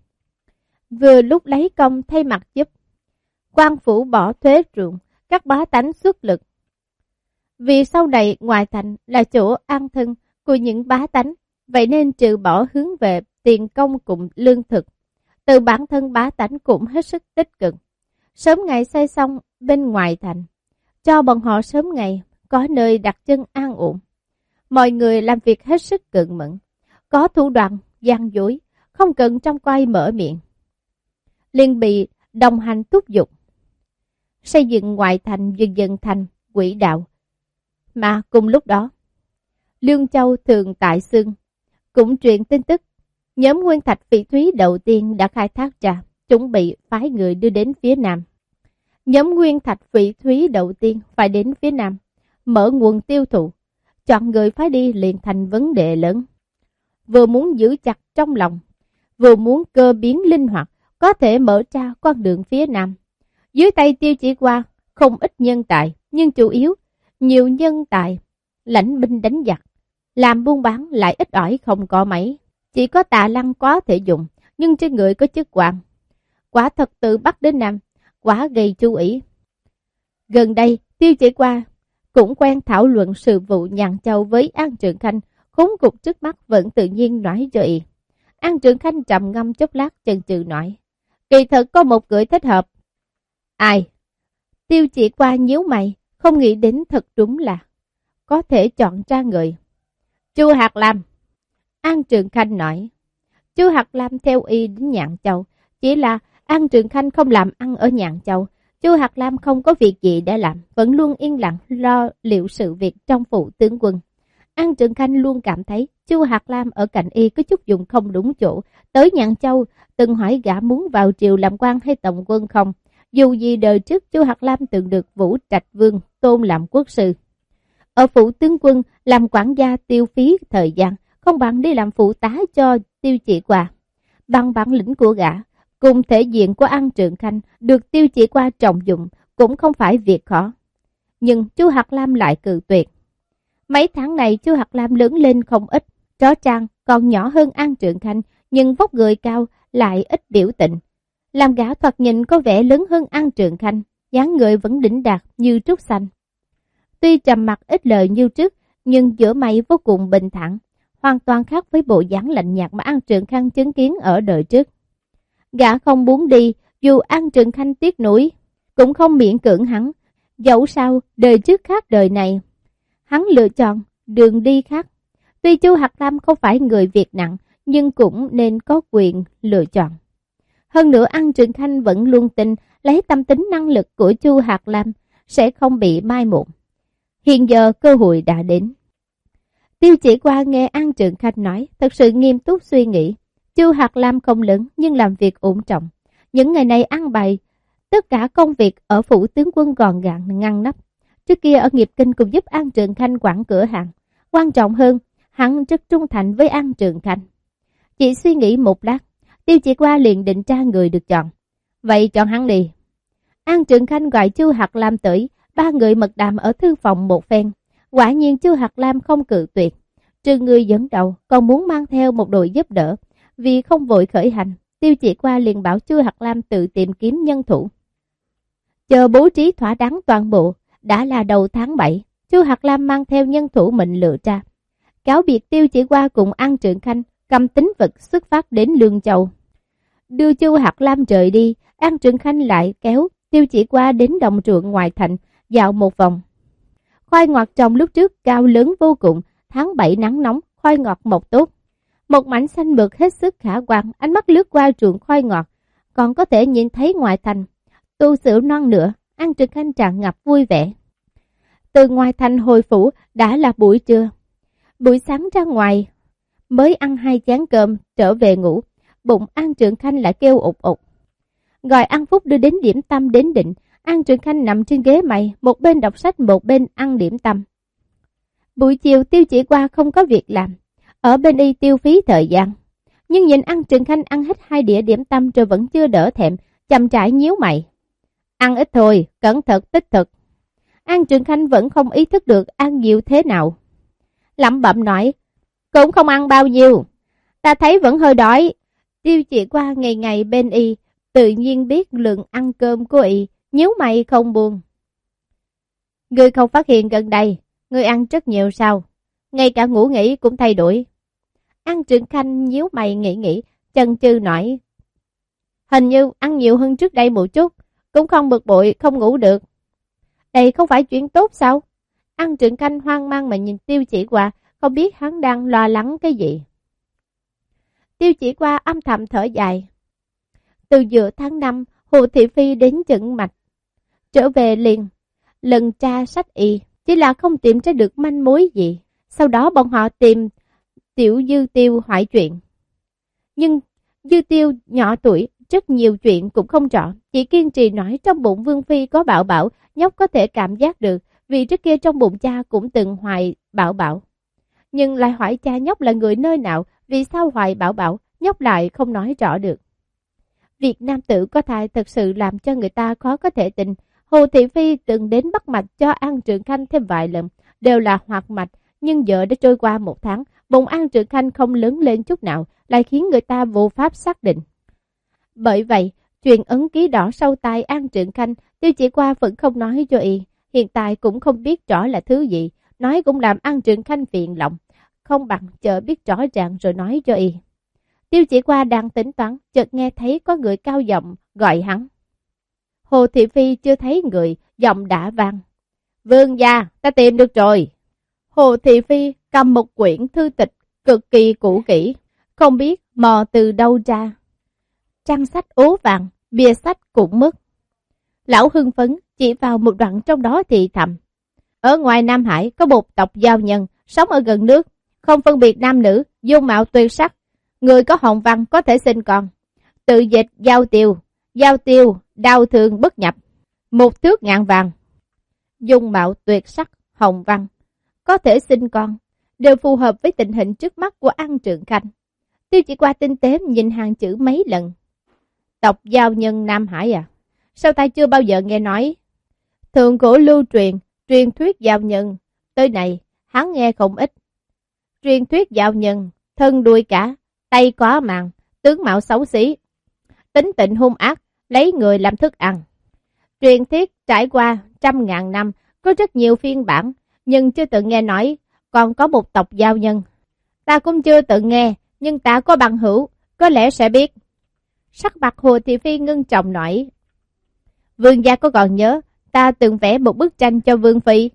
vừa lúc lấy công thay mặt giúp quan phủ bỏ thuế ruộng, các bá tánh xuất lực. Vì sau này ngoài thành là chỗ an thân của những bá tánh, vậy nên trừ bỏ hướng về tiền công cùng lương thực, từ bản thân bá tánh cũng hết sức tích cực. Sớm ngày xây xong bên ngoài thành, cho bọn họ sớm ngày có nơi đặt chân an ổn. Mọi người làm việc hết sức cẩn mẫn, có thủ đoạn gian dối, không cần trong quay mở miệng, liền bị đồng hành thúc giục. Xây dựng ngoại thành dần dần thành quỹ đạo. Mà cùng lúc đó, Lương Châu Thường Tại Xương cũng truyền tin tức, nhóm nguyên thạch phỉ thúy đầu tiên đã khai thác ra, chuẩn bị phái người đưa đến phía Nam. Nhóm nguyên thạch phỉ thúy đầu tiên phải đến phía Nam, mở nguồn tiêu thụ, chọn người phái đi liền thành vấn đề lớn. Vừa muốn giữ chặt trong lòng, vừa muốn cơ biến linh hoạt, có thể mở ra con đường phía Nam. Dưới tay Tiêu Chỉ Qua không ít nhân tài, nhưng chủ yếu nhiều nhân tài lãnh binh đánh giặc, làm buôn bán lại ít ỏi không có mấy. Chỉ có Tạ Lăng có thể dùng, nhưng trên người có chức quan. Quả thật từ Bắc đến Nam, quá gây chú ý. Gần đây, Tiêu Chỉ Qua cũng quen thảo luận sự vụ Nhạn Châu với An Trường Khanh, khốn cục trước mắt vẫn tự nhiên nói cho y. An Trường Khanh trầm ngâm chốc lát chần chừ nói, kỳ thật có một người thích hợp. Ai? Tiêu Chỉ Qua nhíu mày, không nghĩ đến thật đúng là có thể chọn ra người. Chu Hạt Lam. An Trường Khanh nói, Chu Hạt Lam theo y đến Nhạn Châu, chỉ là An Trường Khanh không làm ăn ở Nhạn Châu. Chu Hạt Lam không có việc gì để làm, vẫn luôn yên lặng lo liệu sự việc trong phủ tướng quân. An Trường Khanh luôn cảm thấy Chu Hạt Lam ở cạnh y có chút dùng không đúng chỗ. Tới Nhạn Châu, từng hỏi gã muốn vào triều làm quan hay tổng quân không. Dù gì đời trước Chu Hạt Lam từng được Vũ Trạch Vương tôn làm quốc sư. Ở phủ tướng quân làm quản gia tiêu phí thời gian, không bằng đi làm phụ tá cho Tiêu Chỉ Qua. Bằng bản lĩnh của gã, cùng thể diện của An Trường Khanh được Tiêu Chỉ Qua trọng dụng cũng không phải việc khó. Nhưng Chu Hạt Lam lại cự tuyệt. Mấy tháng này Chu Hạt Lam lớn lên không ít, Chó Trang còn nhỏ hơn An Trượng Khanh, nhưng vóc người cao lại ít biểu tình. Làm gã thoạt nhìn có vẻ lớn hơn An Trượng Khanh, dáng người vẫn đỉnh đạt như trúc xanh. Tuy trầm mặc ít lời như trước, nhưng giữa mày vô cùng bình thản, hoàn toàn khác với bộ dáng lạnh nhạt mà An Trượng Khanh chứng kiến ở đời trước. Gã không muốn đi, dù An Trượng Khanh tiếc nuối, cũng không miễn cưỡng hắn. Dẫu sao, đời trước khác đời này, hắn lựa chọn đường đi khác. Tuy Chu Hạc Lam không phải người Việt nặng, nhưng cũng nên có quyền lựa chọn. Hơn nữa An Trượng Khanh vẫn luôn tin lấy tâm tính năng lực của Chu Hạc Lam sẽ không bị mai một. Hiện giờ cơ hội đã đến. Tiêu Chỉ Qua nghe An Trượng Khanh nói, thật sự nghiêm túc suy nghĩ. Chu Hạc Lam không lớn nhưng làm việc ổn trọng. Những ngày này ăn bày, tất cả công việc ở phủ tướng quân gọn gàng ngăn nắp. Trước kia ở Nghiệp Kinh cũng giúp An Trượng Khanh quản cửa hàng. Quan trọng hơn, hắn rất trung thành với An Trượng Khanh. Chỉ suy nghĩ một lát, Tiêu Chỉ Qua liền định ra người được chọn. Vậy chọn hắn đi. An Trượng Khanh gọi Chu Hạc Lam tới, ba người mật đàm ở thư phòng một phen. Quả nhiên Chu Hạc Lam không cự tuyệt. Trừ người dẫn đầu, còn muốn mang theo một đội giúp đỡ. Vì không vội khởi hành, Tiêu Chỉ Qua liền bảo Chu Hạc Lam tự tìm kiếm nhân thủ. Chờ bố trí thỏa đáng toàn bộ, đã là đầu tháng bảy, Chu Hạc Lam mang theo nhân thủ mình lựa ra. Cáo biệt Tiêu Chỉ Qua cùng An Trượng Khanh, cầm tính vật xuất phát đến Lương Châu. Đưa Chu Hạc Lam rời đi, An Trượng Khanh lại kéo Tiêu Chỉ Qua đến đồng ruộng ngoài thành, dạo một vòng. Khoai ngọt trồng lúc trước cao lớn vô cùng, tháng bảy nắng nóng, khoai ngọt mọc tốt. Một mảnh xanh mượt hết sức khả quan, ánh mắt lướt qua ruộng khoai ngọt, còn có thể nhìn thấy ngoài thành. Tu sữa non nữa, An Trượng Khanh tràn ngập vui vẻ. Từ ngoài thành hồi phủ đã là buổi trưa. Buổi sáng ra ngoài, mới ăn hai chén cơm, trở về ngủ, bụng An Trượng Khanh lại kêu ụt ụt. Gọi An Phúc đưa đến điểm tâm đến định, An Trượng Khanh nằm trên ghế mây, một bên đọc sách một bên ăn điểm tâm. Buổi chiều Tiêu Chỉ Qua không có việc làm, ở bên y tiêu phí thời gian. Nhưng nhìn An Trượng Khanh ăn hết hai đĩa điểm tâm rồi vẫn chưa đỡ thèm, chậm rãi nhíu mày. Ăn ít thôi, cẩn thận tích thực. An Trượng Khanh vẫn không ý thức được ăn nhiều thế nào. Lẩm bẩm nói, cũng không ăn bao nhiêu, ta thấy vẫn hơi đói. Tiêu Chỉ Qua ngày ngày bên y, tự nhiên biết lượng ăn cơm của y, nhíu mày không buồn. Ngươi không phát hiện gần đây, ngươi ăn rất nhiều sao? Ngay cả ngủ nghỉ cũng thay đổi. An Trượng Khanh nhíu mày nghĩ nghĩ, chần chừ nói, hình như ăn nhiều hơn trước đây một chút, cũng không bực bội, không ngủ được. Đây không phải chuyện tốt sao? An Trượng Khanh hoang mang mà nhìn Tiêu Chỉ Qua, không biết hắn đang lo lắng cái gì. Tiêu Chỉ Qua âm thầm thở dài. Từ giữa tháng năm, Hồ Thị Phi đến Chẩn Mạch. Trở về liền, lần tra sách y, chỉ là không tìm ra được manh mối gì. Sau đó bọn họ tìm Tiểu Dư Tiêu hỏi chuyện. Nhưng Dư Tiêu nhỏ tuổi, rất nhiều chuyện cũng không rõ. Chỉ kiên trì nói trong bụng Vương Phi có bảo bảo, nhóc có thể cảm giác được. Vì trước kia trong bụng cha cũng từng hoài bảo bảo. Nhưng lại hỏi cha nhóc là người nơi nào, vì sao hoài bảo bảo, nhóc lại không nói rõ được. Việc nam tử có thai thật sự làm cho người ta khó có thể tin. Hồ Thị Phi từng đến bắt mạch cho An Trượng Khanh thêm vài lần, đều là hoạt mạch, nhưng giờ đã trôi qua một tháng, bụng An Trượng Khanh không lớn lên chút nào, lại khiến người ta vô pháp xác định. Bởi vậy, chuyện ấn ký đỏ sau tai An Trượng Khanh, Tiêu Chỉ Qua vẫn không nói cho y, hiện tại cũng không biết rõ là thứ gì, nói cũng làm An Trượng Khanh phiền lòng, không bằng chờ biết rõ ràng rồi nói cho y. Tiêu Chỉ Qua đang tính toán, chợt nghe thấy có người cao giọng gọi hắn. Hồ Thị Phi chưa thấy người, giọng đã vang. Vương gia, ta tìm được rồi. Hồ Thị Phi cầm một quyển thư tịch cực kỳ cũ kỹ, không biết mò từ đâu ra. Trang sách ố vàng, bìa sách cũng mất. Lão hưng phấn chỉ vào một đoạn trong đó thì thầm. Ở ngoài Nam Hải có một tộc giao nhân, sống ở gần nước, không phân biệt nam nữ, dung mạo tuyệt sắc. Người có hồng văn có thể sinh con. Tự dịch giao tiêu, giao tiêu, đau thương bất nhập. Một thước ngàn vàng. Dung mạo tuyệt sắc, hồng văn, có thể sinh con, đều phù hợp với tình hình trước mắt của An Trượng Khanh. Tiêu Chỉ Qua tinh tế nhìn hàng chữ mấy lần. Tộc giao nhân Nam Hải à? Sao ta chưa bao giờ nghe nói? Thường cổ lưu truyền, truyền thuyết giao nhân, tới này hắn nghe không ít. Truyền thuyết giao nhân, thân đuôi cả, tay quá màng, tướng mạo xấu xí, tính tình hung ác, lấy người làm thức ăn. Truyền thuyết trải qua trăm ngàn năm, có rất nhiều phiên bản, nhưng chưa từng nghe nói, còn có một tộc giao nhân. Ta cũng chưa từng nghe, nhưng ta có bằng hữu, có lẽ sẽ biết. Sắc mặt Hồ Thị Phi ngưng trọng nói. Vương gia có còn nhớ, ta từng vẽ một bức tranh cho Vương Phi.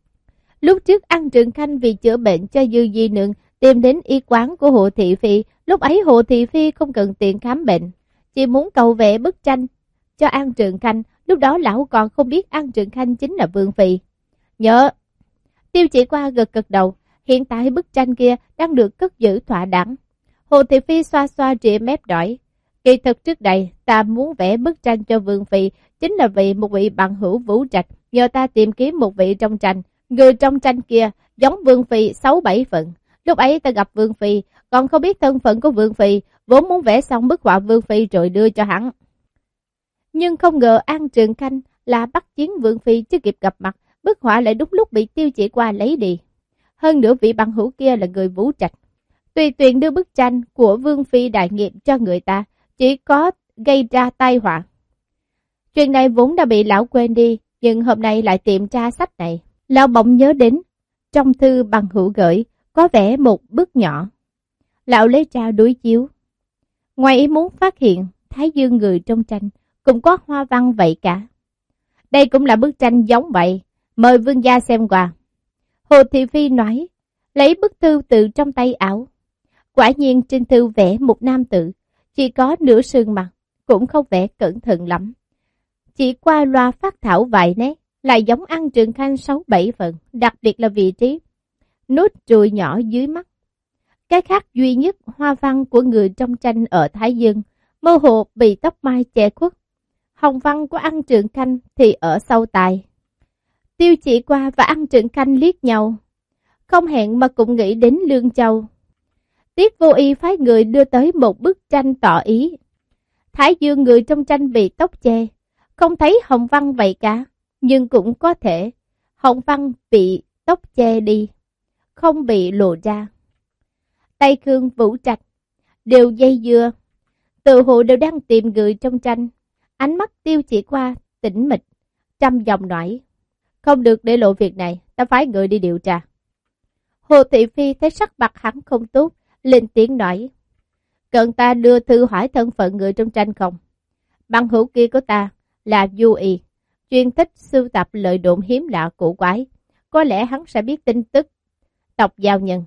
Lúc trước An Trường Khanh vì chữa bệnh cho Dư Di Nương tìm đến y quán của Hồ Thị Phi, lúc ấy Hồ Thị Phi không cần tiền khám bệnh, chỉ muốn cầu vẽ bức tranh cho An Trường Khanh, lúc đó lão còn không biết An Trường Khanh chính là Vương Phi. Nhớ. Tiêu Chỉ Qua gật gật đầu, hiện tại bức tranh kia đang được cất giữ thỏa đáng. Hồ Thị Phi xoa xoa rìa mép đỏi. Kỳ thực trước đây, ta muốn vẽ bức tranh cho Vương Phi, chính là vì một vị bằng hữu Vũ Trạch, nhờ ta tìm kiếm một vị trong tranh. Người trong tranh kia giống Vương Phi sáu bảy phần. Lúc ấy ta gặp Vương Phi, còn không biết thân phận của Vương Phi, vốn muốn vẽ xong bức họa Vương Phi rồi đưa cho hắn. Nhưng không ngờ An Trường Khanh là bắt chiến Vương Phi chưa kịp gặp mặt, bức họa lại đúng lúc bị Tiêu Chỉ Qua lấy đi. Hơn nữa vị bằng hữu kia là người Vũ Trạch. Tùy tiện đưa bức tranh của Vương Phi đại nghiệp cho người ta, chỉ có gây ra tai họa. Chuyện này vốn đã bị lão quên đi, nhưng hôm nay lại tìm tra sách này. Lão bỗng nhớ đến, trong thư bằng hữu gửi, có vẽ một bức nhỏ. Lão lấy ra đối chiếu. Ngoài ý muốn phát hiện, Thái Dương người trong tranh, cũng có hoa văn vậy cả. Đây cũng là bức tranh giống vậy, mời vương gia xem qua. Hồ Thị Phi nói, lấy bức thư từ trong tay áo. Quả nhiên trên thư vẽ một nam tử, chỉ có nửa sườn mặt, cũng không vẽ cẩn thận lắm. Chỉ qua loa phát thảo vài nét, lại giống An Trường Khanh sáu bảy phần, đặc biệt là vị trí nốt ruồi nhỏ dưới mắt. Cái khác duy nhất hoa văn của người trong tranh ở Thái Dương, mơ hồ bị tóc mai che khuất. Hồng văn của An Trường Khanh thì ở sau tai. Tiêu Chỉ Qua và An Trường Khanh liếc nhau, không hẹn mà cũng nghĩ đến Lương Châu. Tiết Vô Y phái người đưa tới một bức tranh tỏ ý. Thái Dương người trong tranh bị tóc che, không thấy hồng văn vậy cả, nhưng cũng có thể hồng văn bị tóc che đi, không bị lộ ra. Tây Khương, Vũ Trạch đều dây dưa, tự hộ đều đang tìm người trong tranh. Ánh mắt Tiêu Chỉ Qua tĩnh mịch, trầm giọng nói, không được để lộ việc này, ta phái người đi điều tra. Hồ Thị Phi thấy sắc mặt hắn không tốt, lên tiếng nói, cần ta đưa thư hỏi thân phận người trong tranh không? Bằng hữu kia của ta là Du Y, chuyên thích sưu tập lời đồn hiếm lạ cổ quái, có lẽ hắn sẽ biết tin tức tộc giao nhân.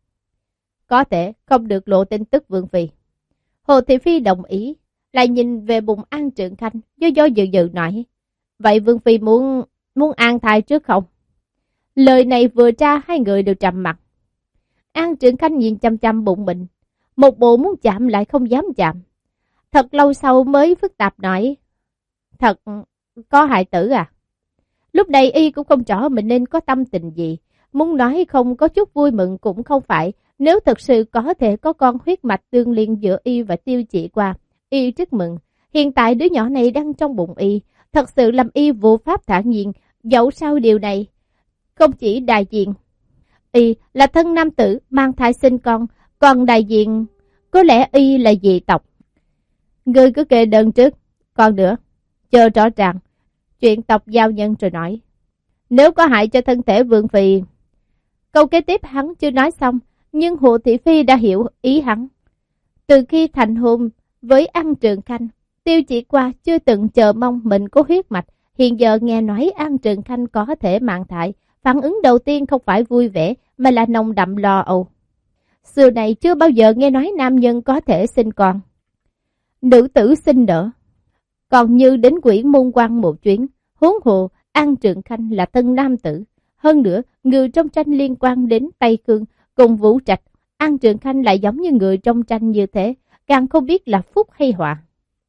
Có thể không được lộ tin tức Vương Phi. Hồ Thị Phi đồng ý, lại nhìn về bụng An Trường Khanh, do do dự dự nói, vậy Vương Phi muốn muốn an thai trước không? Lời này vừa ra hai người đều trầm mặt. An Trường Khanh nhìn chăm chăm bụng mình, một bộ muốn chạm lại không dám chạm. Thật lâu sau mới phức tạp nói, thật có hại tử à? Lúc này y cũng không rõ mình nên có tâm tình gì, muốn nói không có chút vui mừng cũng không phải. Nếu thật sự có thể có con huyết mạch tương liên giữa y và Tiêu Chỉ Qua, y rất mừng. Hiện tại đứa nhỏ này đang trong bụng y, thật sự làm y vô pháp thản nhiên. Dẫu sao điều này không chỉ đại diện y là thân nam tử mang thai sinh con, còn đại diện có lẽ y là dị tộc. Ngươi cứ kê đơn trước, còn nữa chờ rõ ràng chuyện tộc giao nhân rồi nói. Nếu có hại cho thân thể Vương Phi. Câu kế tiếp hắn chưa nói xong, nhưng Hồ Thị Phi đã hiểu ý hắn. Từ khi thành hôn với An Trường Khanh, Tiêu Chỉ Qua chưa từng chờ mong mình có huyết mạch. Hiện giờ nghe nói An Trường Khanh có thể mang thai, phản ứng đầu tiên không phải vui vẻ mà là nồng đậm lo âu. Xưa này chưa bao giờ nghe nói nam nhân có thể sinh con, nữ tử sinh nở, còn như đến quỷ môn quan một chuyến. Huống hồ An Trường Khanh là tân nam tử, hơn nữa người trong tranh liên quan đến Tây Khương cùng Vũ Trạch, An Trường Khanh lại giống như người trong tranh như thế, càng không biết là phúc hay họa.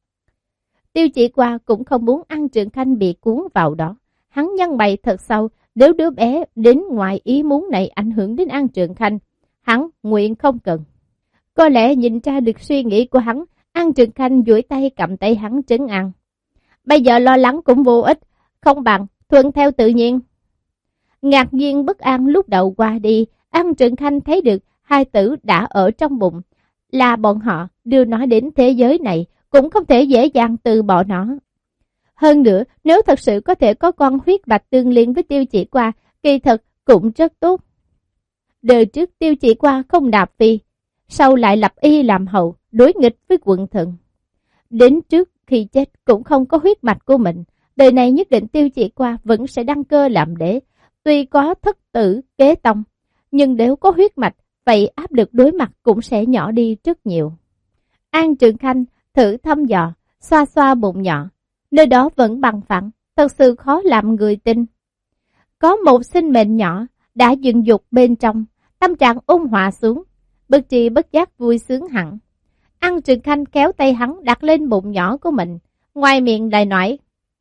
Tiêu Chỉ Qua cũng không muốn An Trường Khanh bị cuốn vào đó. Hắn nhăn mày thật sâu, nếu đứa bé đến ngoài ý muốn này ảnh hưởng đến An Trường Khanh, hắn nguyện không cần. Có lẽ nhìn ra được suy nghĩ của hắn, An Trường Khanh duỗi tay cầm tay hắn trấn an. Bây giờ lo lắng cũng vô ích, không bằng thuận theo tự nhiên. Ngạc nhiên bất an lúc đầu qua đi, An Trường Khanh thấy được hai tử đã ở trong bụng, là bọn họ đưa nó đến thế giới này, cũng không thể dễ dàng từ bỏ nó. Hơn nữa, nếu thật sự có thể có con huyết mạch tương liên với Tiêu Chỉ Qua, kỳ thật cũng rất tốt. Đời trước Tiêu Chỉ Qua không đạp phi, sau lại lập y làm hậu, đối nghịch với quận thần. Đến trước khi chết cũng không có huyết mạch của mình, đời này nhất định Tiêu Chỉ Qua vẫn sẽ đăng cơ làm đế. Tuy có thất tử kế tông, nhưng nếu có huyết mạch, vậy áp lực đối mặt cũng sẽ nhỏ đi rất nhiều. An Trường Khanh thử thăm dò, xoa xoa bụng nhỏ, nơi đó vẫn bằng phẳng, thật sự khó làm người tin. Có một sinh mệnh nhỏ đã dựng dục bên trong, tâm trạng ôn hòa xuống, bất tri bất giác vui sướng hẳn. An Trường Khanh kéo tay hắn đặt lên bụng nhỏ của mình, ngoài miệng lại nói: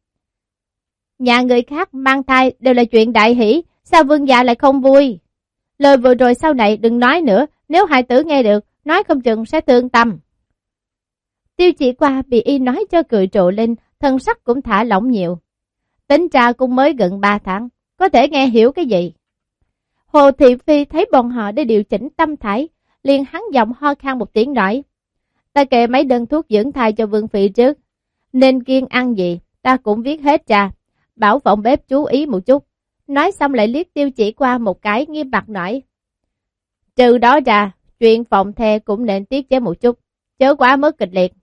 nhà người khác mang thai đều là chuyện đại hỷ, sao vương gia lại không vui? Lời vừa rồi sau này đừng nói nữa, nếu hài tử nghe được, nói không chừng sẽ thương tâm. Tiêu Chỉ Qua bị y nói cho cười trộ lên, thân sắc cũng thả lỏng nhiều. Tính ra cũng mới gần ba tháng, có thể nghe hiểu cái gì? Hồ Thị Phi thấy bọn họ để điều chỉnh tâm thái, liền hắn giọng ho khan một tiếng nói: ta kệ mấy đơn thuốc dưỡng thai cho Vương Phi trước, nên kiêng ăn gì, ta cũng viết hết ra, bảo phòng bếp chú ý một chút. Nói xong lại liếc Tiêu Chỉ Qua một cái, nghiêm mặt nói: trừ đó ra, chuyện phòng the cũng nên tiết chế một chút, chớ quá mức kịch liệt.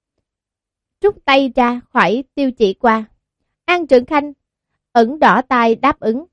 Rút tay ra khỏi Tiêu Chỉ Qua, An Trường Khanh ẩn đỏ tai đáp ứng.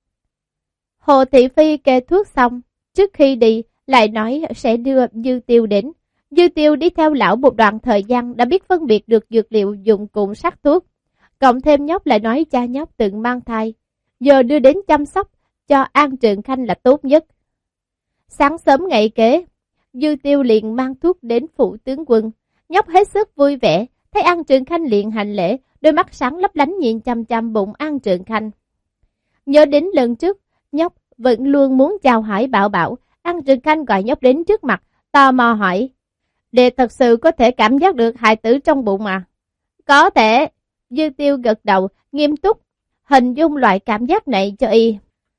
Hồ Thị Phi kê thuốc xong, trước khi đi lại nói sẽ đưa Dư Tiêu đến. Dư Tiêu đi theo lão một đoạn thời gian đã biết phân biệt được dược liệu dùng cùng sắc thuốc. Cộng thêm nhóc lại nói cha nhóc từng mang thai, giờ đưa đến chăm sóc cho An Trường Khanh là tốt nhất. Sáng sớm ngày kế, Dư Tiêu liền mang thuốc đến phủ tướng quân. Nhóc hết sức vui vẻ, thấy An Trường Khanh liền hành lễ, đôi mắt sáng lấp lánh nhìn chăm chăm bụng An Trường Khanh. Nhớ đến lần trước, nhóc vẫn luôn muốn chào hỏi Bảo Bảo. An Trường Khanh gọi nhóc đến trước mặt, tò mò hỏi: đệ thật sự có thể cảm giác được hài tử trong bụng à? Có thể. Dư Tiêu gật đầu, nghiêm túc hình dung loại cảm giác này cho y.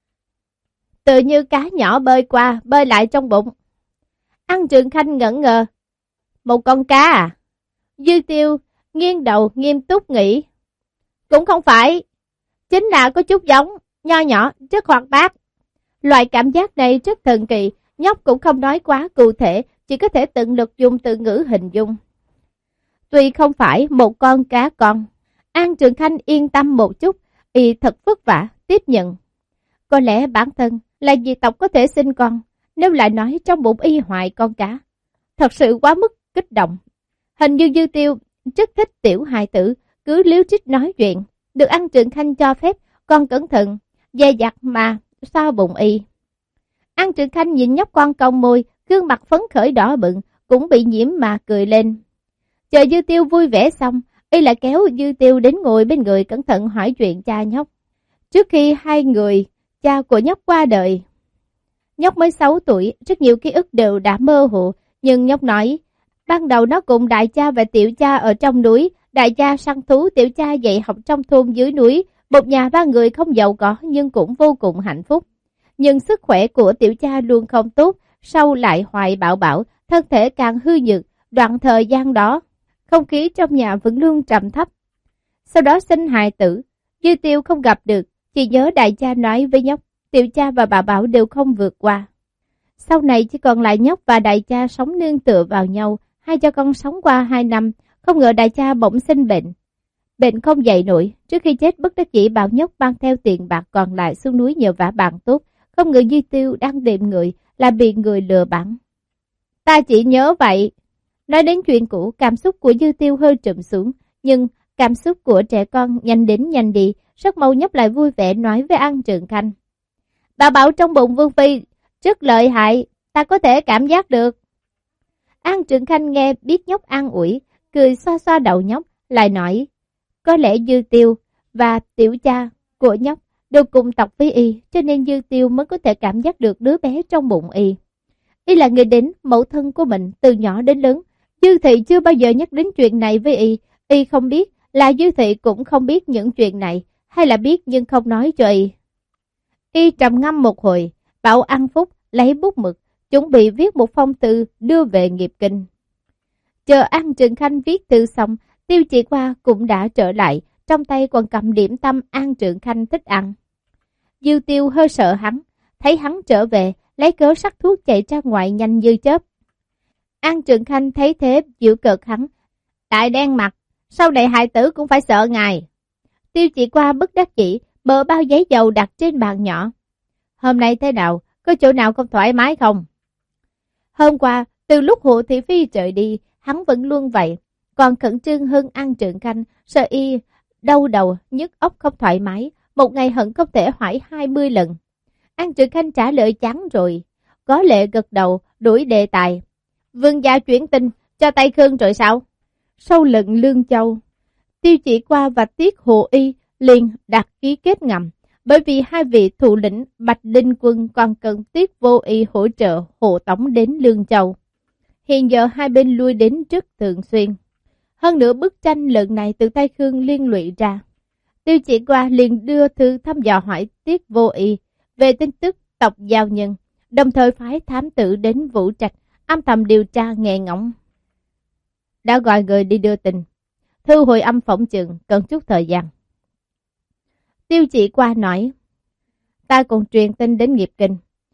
Tự như cá nhỏ bơi qua, bơi lại trong bụng. An Trường Khanh ngẩn ngơ: một con cá à? Dư Tiêu nghiêng đầu nghiêm túc nghĩ: cũng không phải, chính là có chút giống, nho nhỏ, rất hoạt bát. Loại cảm giác này rất thần kỳ, nhóc cũng không nói quá cụ thể, chỉ có thể tận lực dùng từ ngữ hình dung. Tuy không phải một con cá con, An Trường Khanh yên tâm một chút, y thật vất vả tiếp nhận. Có lẽ bản thân là dị tộc có thể sinh con, nếu lại nói trong bụng y hoài con cá, thật sự quá mức kích động. Hình như Dư Tiêu rất thích tiểu hài tử, cứ líu trích nói chuyện, được An Trường Khanh cho phép, con cẩn thận, dè dặt mà so bụng y. An Trường Khanh nhìn nhóc con cong môi, gương mặt phấn khởi đỏ bừng, cũng bị nhiễm mà cười lên. Chờ Dư Tiêu vui vẻ xong, y lại kéo Dư Tiêu đến ngồi bên người cẩn thận hỏi chuyện cha nhóc. Trước khi hai người, cha của nhóc qua đời, nhóc mới sáu tuổi, rất nhiều ký ức đều đã mơ hồ, nhưng nhóc nói, ban đầu nó cùng đại cha và tiểu cha ở trong núi, đại cha săn thú, tiểu cha dạy học trong thôn dưới núi, một nhà ba người không giàu có nhưng cũng vô cùng hạnh phúc. Nhưng sức khỏe của tiểu cha luôn không tốt, sau lại hoại bạo bạo, thân thể càng hư nhược, đoạn thời gian đó, không khí trong nhà vẫn luôn trầm thấp. Sau đó sinh hài tử, Dư Tiêu không gặp được, chỉ nhớ đại cha nói với nhóc, tiểu cha và bà Bảo đều không vượt qua. Sau này chỉ còn lại nhóc và đại cha sống nương tựa vào nhau, hai cha con sống qua hai năm, không ngờ đại cha bỗng sinh bệnh. Bệnh không dậy nổi, trước khi chết bất đắc dĩ bảo nhóc mang theo tiền bạc còn lại xuống núi nhờ vả bạn tốt, không ngờ Dư Tiêu đang tìm người, là bị người lừa bắn. Ta chỉ nhớ vậy. Nói đến chuyện cũ, cảm xúc của Dư Tiêu hơi trầm xuống, nhưng cảm xúc của trẻ con nhanh đến nhanh đi, rất mau nhóc lại vui vẻ nói với An Trường Khanh. Bà Bảo trong bụng Vương Phi rất lợi hại, ta có thể cảm giác được. An Trường Khanh nghe biết nhóc an ủi, cười xoa xoa đầu nhóc, lại nói, có lẽ Dư Tiêu và tiểu cha của nhóc đều cùng tộc với y, cho nên Dư Tiêu mới có thể cảm giác được đứa bé trong bụng y. Y là người đến mẫu thân của mình từ nhỏ đến lớn. Dư Thị chưa bao giờ nhắc đến chuyện này với y, y không biết, là Dư Thị cũng không biết những chuyện này, hay là biết nhưng không nói cho y. Y trầm ngâm một hồi, bảo An Phúc lấy bút mực, chuẩn bị viết một phong thư đưa về nghiệp kinh. Chờ An Trường Khanh viết thư xong, Tiêu Chỉ Qua cũng đã trở lại, trong tay còn cầm điểm tâm An Trường Khanh thích ăn. Dư Tiêu hơi sợ hắn, thấy hắn trở về, lấy cớ sắc thuốc chạy ra ngoài nhanh như chớp. An Trường Khanh thấy thế giễu cợt hắn, đại đen mặt, sau này hài tử cũng phải sợ ngài. Tiêu Chỉ Qua bất đắc dĩ, bờ bao giấy dầu đặt trên bàn nhỏ. Hôm nay thế nào, có chỗ nào không thoải mái không? Hôm qua, từ lúc Hồ Thị Phi rời đi, hắn vẫn luôn vậy, còn khẩn trương hơn An Trường Khanh, sợ y đau đầu, nhức óc không thoải mái, một ngày hận không thể hỏi hai mươi lần. An Trường Khanh trả lời chán rồi, có lệ gật đầu, đuổi đề tài. Vương gia chuyển tin cho Tây Khương rồi sao? Sau lần Lương Châu, Tiêu Chỉ Qua và Tiết Hồ Y liền đặt ký kết ngầm, bởi vì hai vị thủ lĩnh Bạch Đinh Quân còn cần Tiết Vô Y hỗ trợ hộ tống đến Lương Châu. Hiện giờ hai bên lui đến rất thường xuyên. Hơn nữa bức tranh lần này từ Tây Khương liên lụy ra. Tiêu Chỉ Qua liền đưa thư thăm dò hỏi Tiết Vô Y về tin tức tộc giao nhân, đồng thời phái thám tử đến Vũ Trạch, âm thầm điều tra nghe ngóng. Đã gọi người đi đưa tin. Thư hồi âm phỏng chừng cần chút thời gian. Tiêu Chỉ Qua nói, ta còn truyền tin đến nghiệp kinh,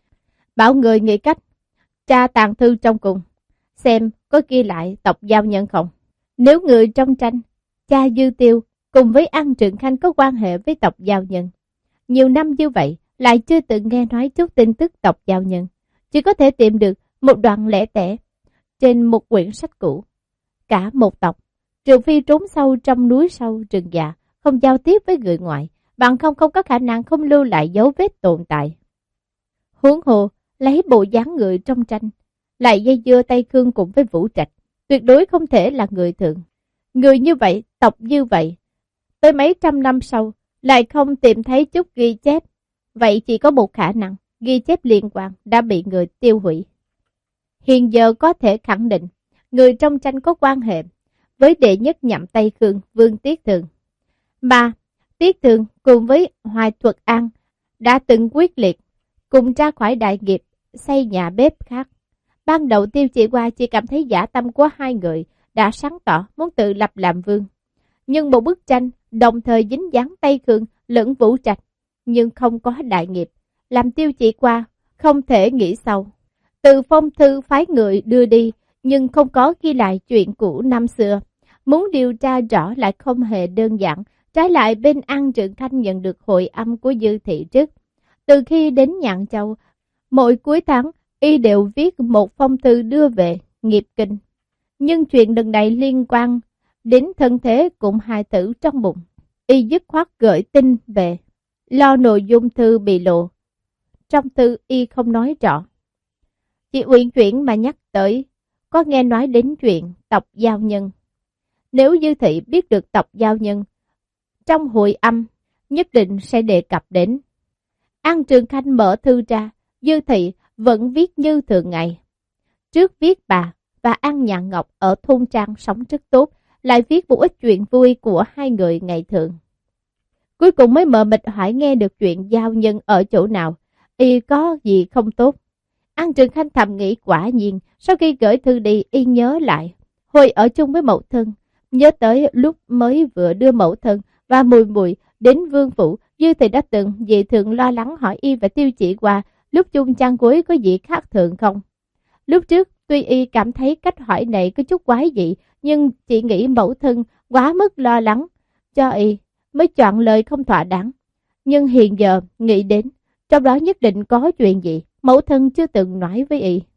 bảo người nghĩ cách tra tàng thư trong cùng, xem có ghi lại tộc giao nhân không. Nếu người trong tranh, cha Dư Tiêu cùng với An Trường Khanh có quan hệ với tộc giao nhân, nhiều năm như vậy lại chưa từng nghe nói chút tin tức tộc giao nhân, chỉ có thể tìm được một đoạn lẻ tẻ trên một quyển sách cũ. Cả một tộc, trừ phi trốn sâu trong núi sâu rừng già, không giao tiếp với người ngoài, bằng không không có khả năng không lưu lại dấu vết tồn tại. Huống hồ, lấy bộ dáng người trong tranh, lại dây dưa Tây Khương cùng với Vũ Trạch, tuyệt đối không thể là người thường. Người như vậy, tộc như vậy, tới mấy trăm năm sau, lại không tìm thấy chút ghi chép. Vậy chỉ có một khả năng, ghi chép liên quan đã bị người tiêu hủy. Hiện giờ có thể khẳng định, người trong tranh có quan hệ với đệ nhất nhậm Tây Khương Vương Tiết Thường. Mà Tiết Thường cùng với Hoài Thuật An đã từng quyết liệt cùng ra khỏi đại nghiệp xây nhà bếp khác. Ban đầu Tiêu Chỉ Qua chỉ cảm thấy dã tâm của hai người đã sáng tỏ muốn tự lập làm vương. Nhưng một bức tranh đồng thời dính dáng Tây Khương lẫn Vũ Trạch, nhưng không có đại nghiệp, làm Tiêu Chỉ Qua không thể nghĩ sâu. Từ phong thư phái người đưa đi, nhưng không có ghi lại chuyện cũ năm xưa. Muốn điều tra rõ lại không hề đơn giản, trái lại bên An Trường Khanh nhận được hội âm của Dư Thị trước. Từ khi đến Nhạn Châu, mỗi cuối tháng, y đều viết một phong thư đưa về nghiệp kinh. Nhưng chuyện lần này liên quan đến thân thế cùng hài tử trong bụng. Y dứt khoát gửi tin về, lo nội dung thư bị lộ. Trong thư y không nói rõ. Chỉ uyển chuyển mà nhắc tới, có nghe nói đến chuyện tộc giao nhân. Nếu Dư Thị biết được tộc giao nhân, trong hội âm nhất định sẽ đề cập đến. An Trường Khanh mở thư ra, Dư Thị vẫn viết như thường ngày. Trước viết bà và An Nhạn Ngọc ở thôn trang sống rất tốt, lại viết một ít chuyện vui của hai người ngày thường. Cuối cùng mới mờ mịt hỏi nghe được chuyện giao nhân ở chỗ nào, y có gì không tốt. An Trường Khanh thầm nghĩ quả nhiên, sau khi gửi thư đi y nhớ lại, hồi ở chung với mẫu thân, nhớ tới lúc mới vừa đưa mẫu thân và mùi mùi đến vương phủ, Dư Thị đã từng dị thường lo lắng hỏi y và Tiêu Chỉ Qua lúc chung chăn gối có gì khác thường không. Lúc trước tuy y cảm thấy cách hỏi này có chút quái dị, nhưng chỉ nghĩ mẫu thân quá mức lo lắng cho y mới chọn lời không thỏa đáng. Nhưng hiện giờ nghĩ đến, trong đó nhất định có chuyện gì mẫu thân chưa từng nói với y.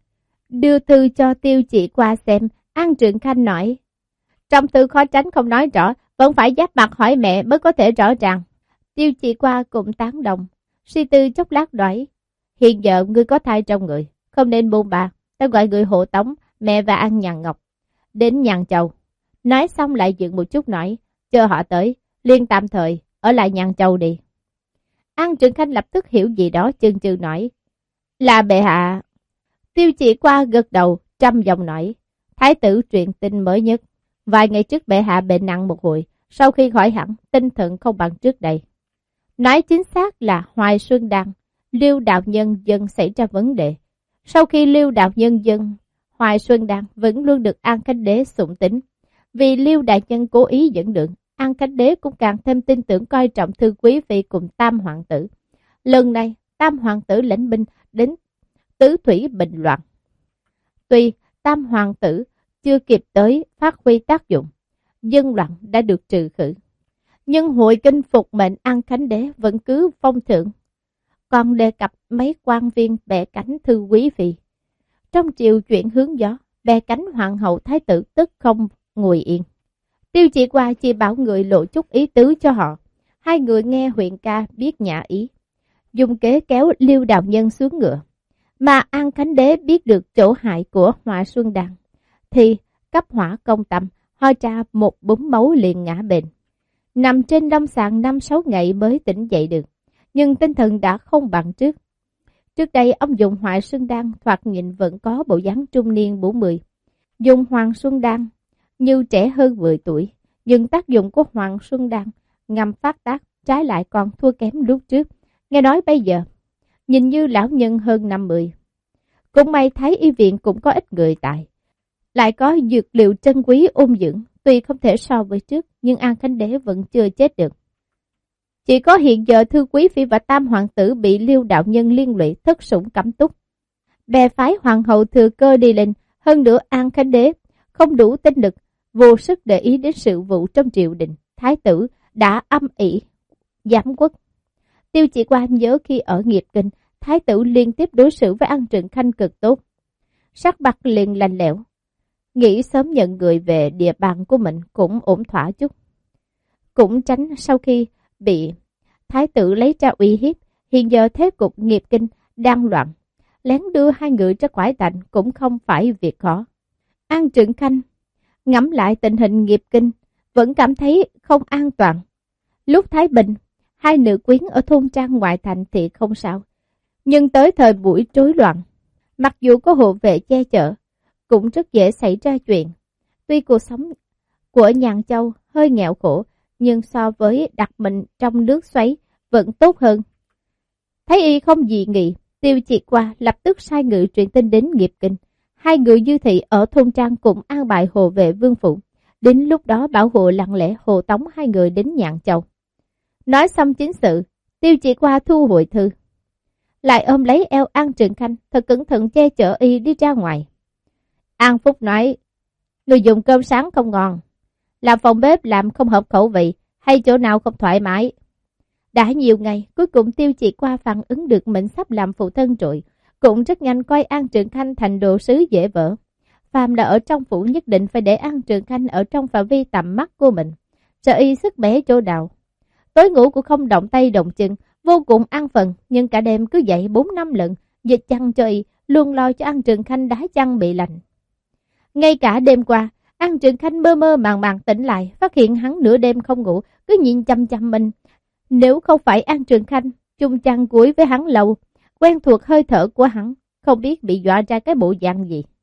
Đưa thư cho Tiêu Chỉ Qua xem, An Trường Khanh nói, trong thư khó tránh không nói rõ, vẫn phải giáp mặt hỏi mẹ mới có thể rõ ràng. Tiêu Chỉ Qua cũng tán đồng, suy tư chốc lát nói, hiện giờ ngươi có thai trong người, không nên buông bà, ta gọi người hộ tống mẹ và An Nhàn Ngọc đến Nhàn Châu. Nói xong lại dừng một chút nói, chờ họ tới, liên tạm thời ở lại Nhàn Châu đi. An Trường Khanh lập tức hiểu gì đó, chừng chừng nói, là bệ hạ. Tiêu Chỉ Qua gật đầu, trầm giọng nói, thái tử truyền tin mới nhất. Vài ngày trước bệ hạ bệnh nặng một hồi, sau khi khỏi hẳn, tinh thần không bằng trước đây. Nói chính xác là Hoài Xuân Đăng, Liêu đạo nhân dân xảy ra vấn đề. Sau khi Liêu đạo nhân dân Hoài Xuân Đan vẫn luôn được An Khánh Đế sủng tín. Vì Liêu đại nhân cố ý dẫn đường, An Khánh Đế cũng càng thêm tin tưởng coi trọng Thư Quý Phi cùng Tam hoàng tử. Lần này, Tam hoàng tử lãnh binh đến Tứ Thủy bình loạn. Tuy Tam hoàng tử chưa kịp tới phát huy tác dụng, dân loạn đã được trừ khử. Nhưng hội kinh phục mệnh An Khánh Đế vẫn cứ phong thưởng, còn đề cập mấy quan viên bẻ cánh Thư Quý Phi. Trong triều chuyện hướng gió, bẻ cánh hoàng hậu thái tử tức không ngồi yên. Tiêu Chỉ Qua chỉ bảo người lộ chút ý tứ cho họ. Hai người nghe huyện ca biết nhã ý, dùng kế kéo Liêu đạo nhân xuống ngựa. Mà An Khánh Đế biết được chỗ hại của Hoài Xuân Đan, thì cấp hỏa công tâm, ho ra một búm máu liền ngã bệnh. Nằm trên lâm sàng năm sáu ngày mới tỉnh dậy được, nhưng tinh thần đã không bằng trước. Trước đây ông dùng Hoài Xuân Đan thoạt nhìn vẫn có bộ dáng trung niên bốn mươi. Dùng Hoàng Xuân Đan như trẻ hơn mười tuổi, nhưng tác dụng của Hoàng Xuân Đan ngầm phát tác, trái lại còn thua kém lúc trước. Nghe nói bây giờ, nhìn như lão nhân hơn năm mươi. Cũng may thấy y viện cũng có ít người tại. Lại có dược liệu trân quý ôn dưỡng, tuy không thể so với trước, nhưng An Khánh Đế vẫn chưa chết được. Chỉ có hiện giờ Thư Quý Phi và Tam hoàng tử bị Liêu đạo nhân liên lụy thất sủng cấm túc. Bè phái hoàng hậu thừa cơ đi lên, hơn nữa An Khánh Đế không đủ tinh lực, vô sức để ý đến sự vụ trong triều đình. Thái tử đã âm ỉ giám quốc. Tiêu Chỉ Qua nhớ khi ở Nghiệp Kinh, thái tử liên tiếp đối xử với An Trừng Khanh cực tốt. Sắc mặt liền lạnh lẽo, nghĩ sớm nhận người về địa bàn của mình cũng ổn thỏa chút. Cũng tránh sau khi bị thái tử lấy ra uy hiếp, hiện giờ thế cục Nghiệp Kinh đang loạn, lén đưa hai người ra quải thành cũng không phải việc khó. An Trừng Khanh ngẫm lại tình hình Nghiệp Kinh, vẫn cảm thấy không an toàn. Lúc Thái Bình, hai nữ quyến ở thôn trang ngoại thành thì không sao, nhưng tới thời buổi rối loạn, mặc dù có hộ vệ che chở, cũng rất dễ xảy ra chuyện. Tuy cuộc sống của Nhàn Châu hơi nghèo khổ, nhưng so với đặt mình trong nước xoáy vẫn tốt hơn. Thấy y không dị nghị, Tiêu Chỉ Qua lập tức sai người truyền tin đến Nghiệp Kinh. Hai người dư thị ở thôn trang cũng an bài hộ vệ vương phủ. Đến lúc đó bảo hộ lặng lẽ hộ tống hai người đến Nhàn Châu. Nói xong chính sự, Tiêu Chỉ Qua thu hồi thư, lại ôm lấy eo An Trừng Khanh, thật cẩn thận che chở y đi ra ngoài. An Phúc nói, người dùng cơm sáng không ngon, làm phòng bếp làm không hợp khẩu vị, hay chỗ nào không thoải mái. Đã nhiều ngày, cuối cùng Tiêu Chỉ Qua phản ứng được mình sắp làm phụ thân trội, cũng rất nhanh coi An Trừng Khanh thành đồ sứ dễ vỡ. Phàm là ở trong phủ nhất định phải để An Trừng Khanh ở trong phạm vi tầm mắt của mình, sợ y sức bẻ chỗ nào. Tối ngủ cũng không động tay động chân, vô cùng an phận, nhưng cả đêm cứ dậy bốn năm lần, dịch chăn cho y, luôn lo cho An Trừng Khanh đá chăn bị lạnh. Ngay cả đêm qua, An Trừng Khanh mơ mơ màng màng tỉnh lại, phát hiện hắn nửa đêm không ngủ, cứ nhìn chăm chăm mình. Nếu không phải An Trừng Khanh chung chăn cuối với hắn lâu, quen thuộc hơi thở của hắn, không biết bị dọa ra cái bộ dạng gì.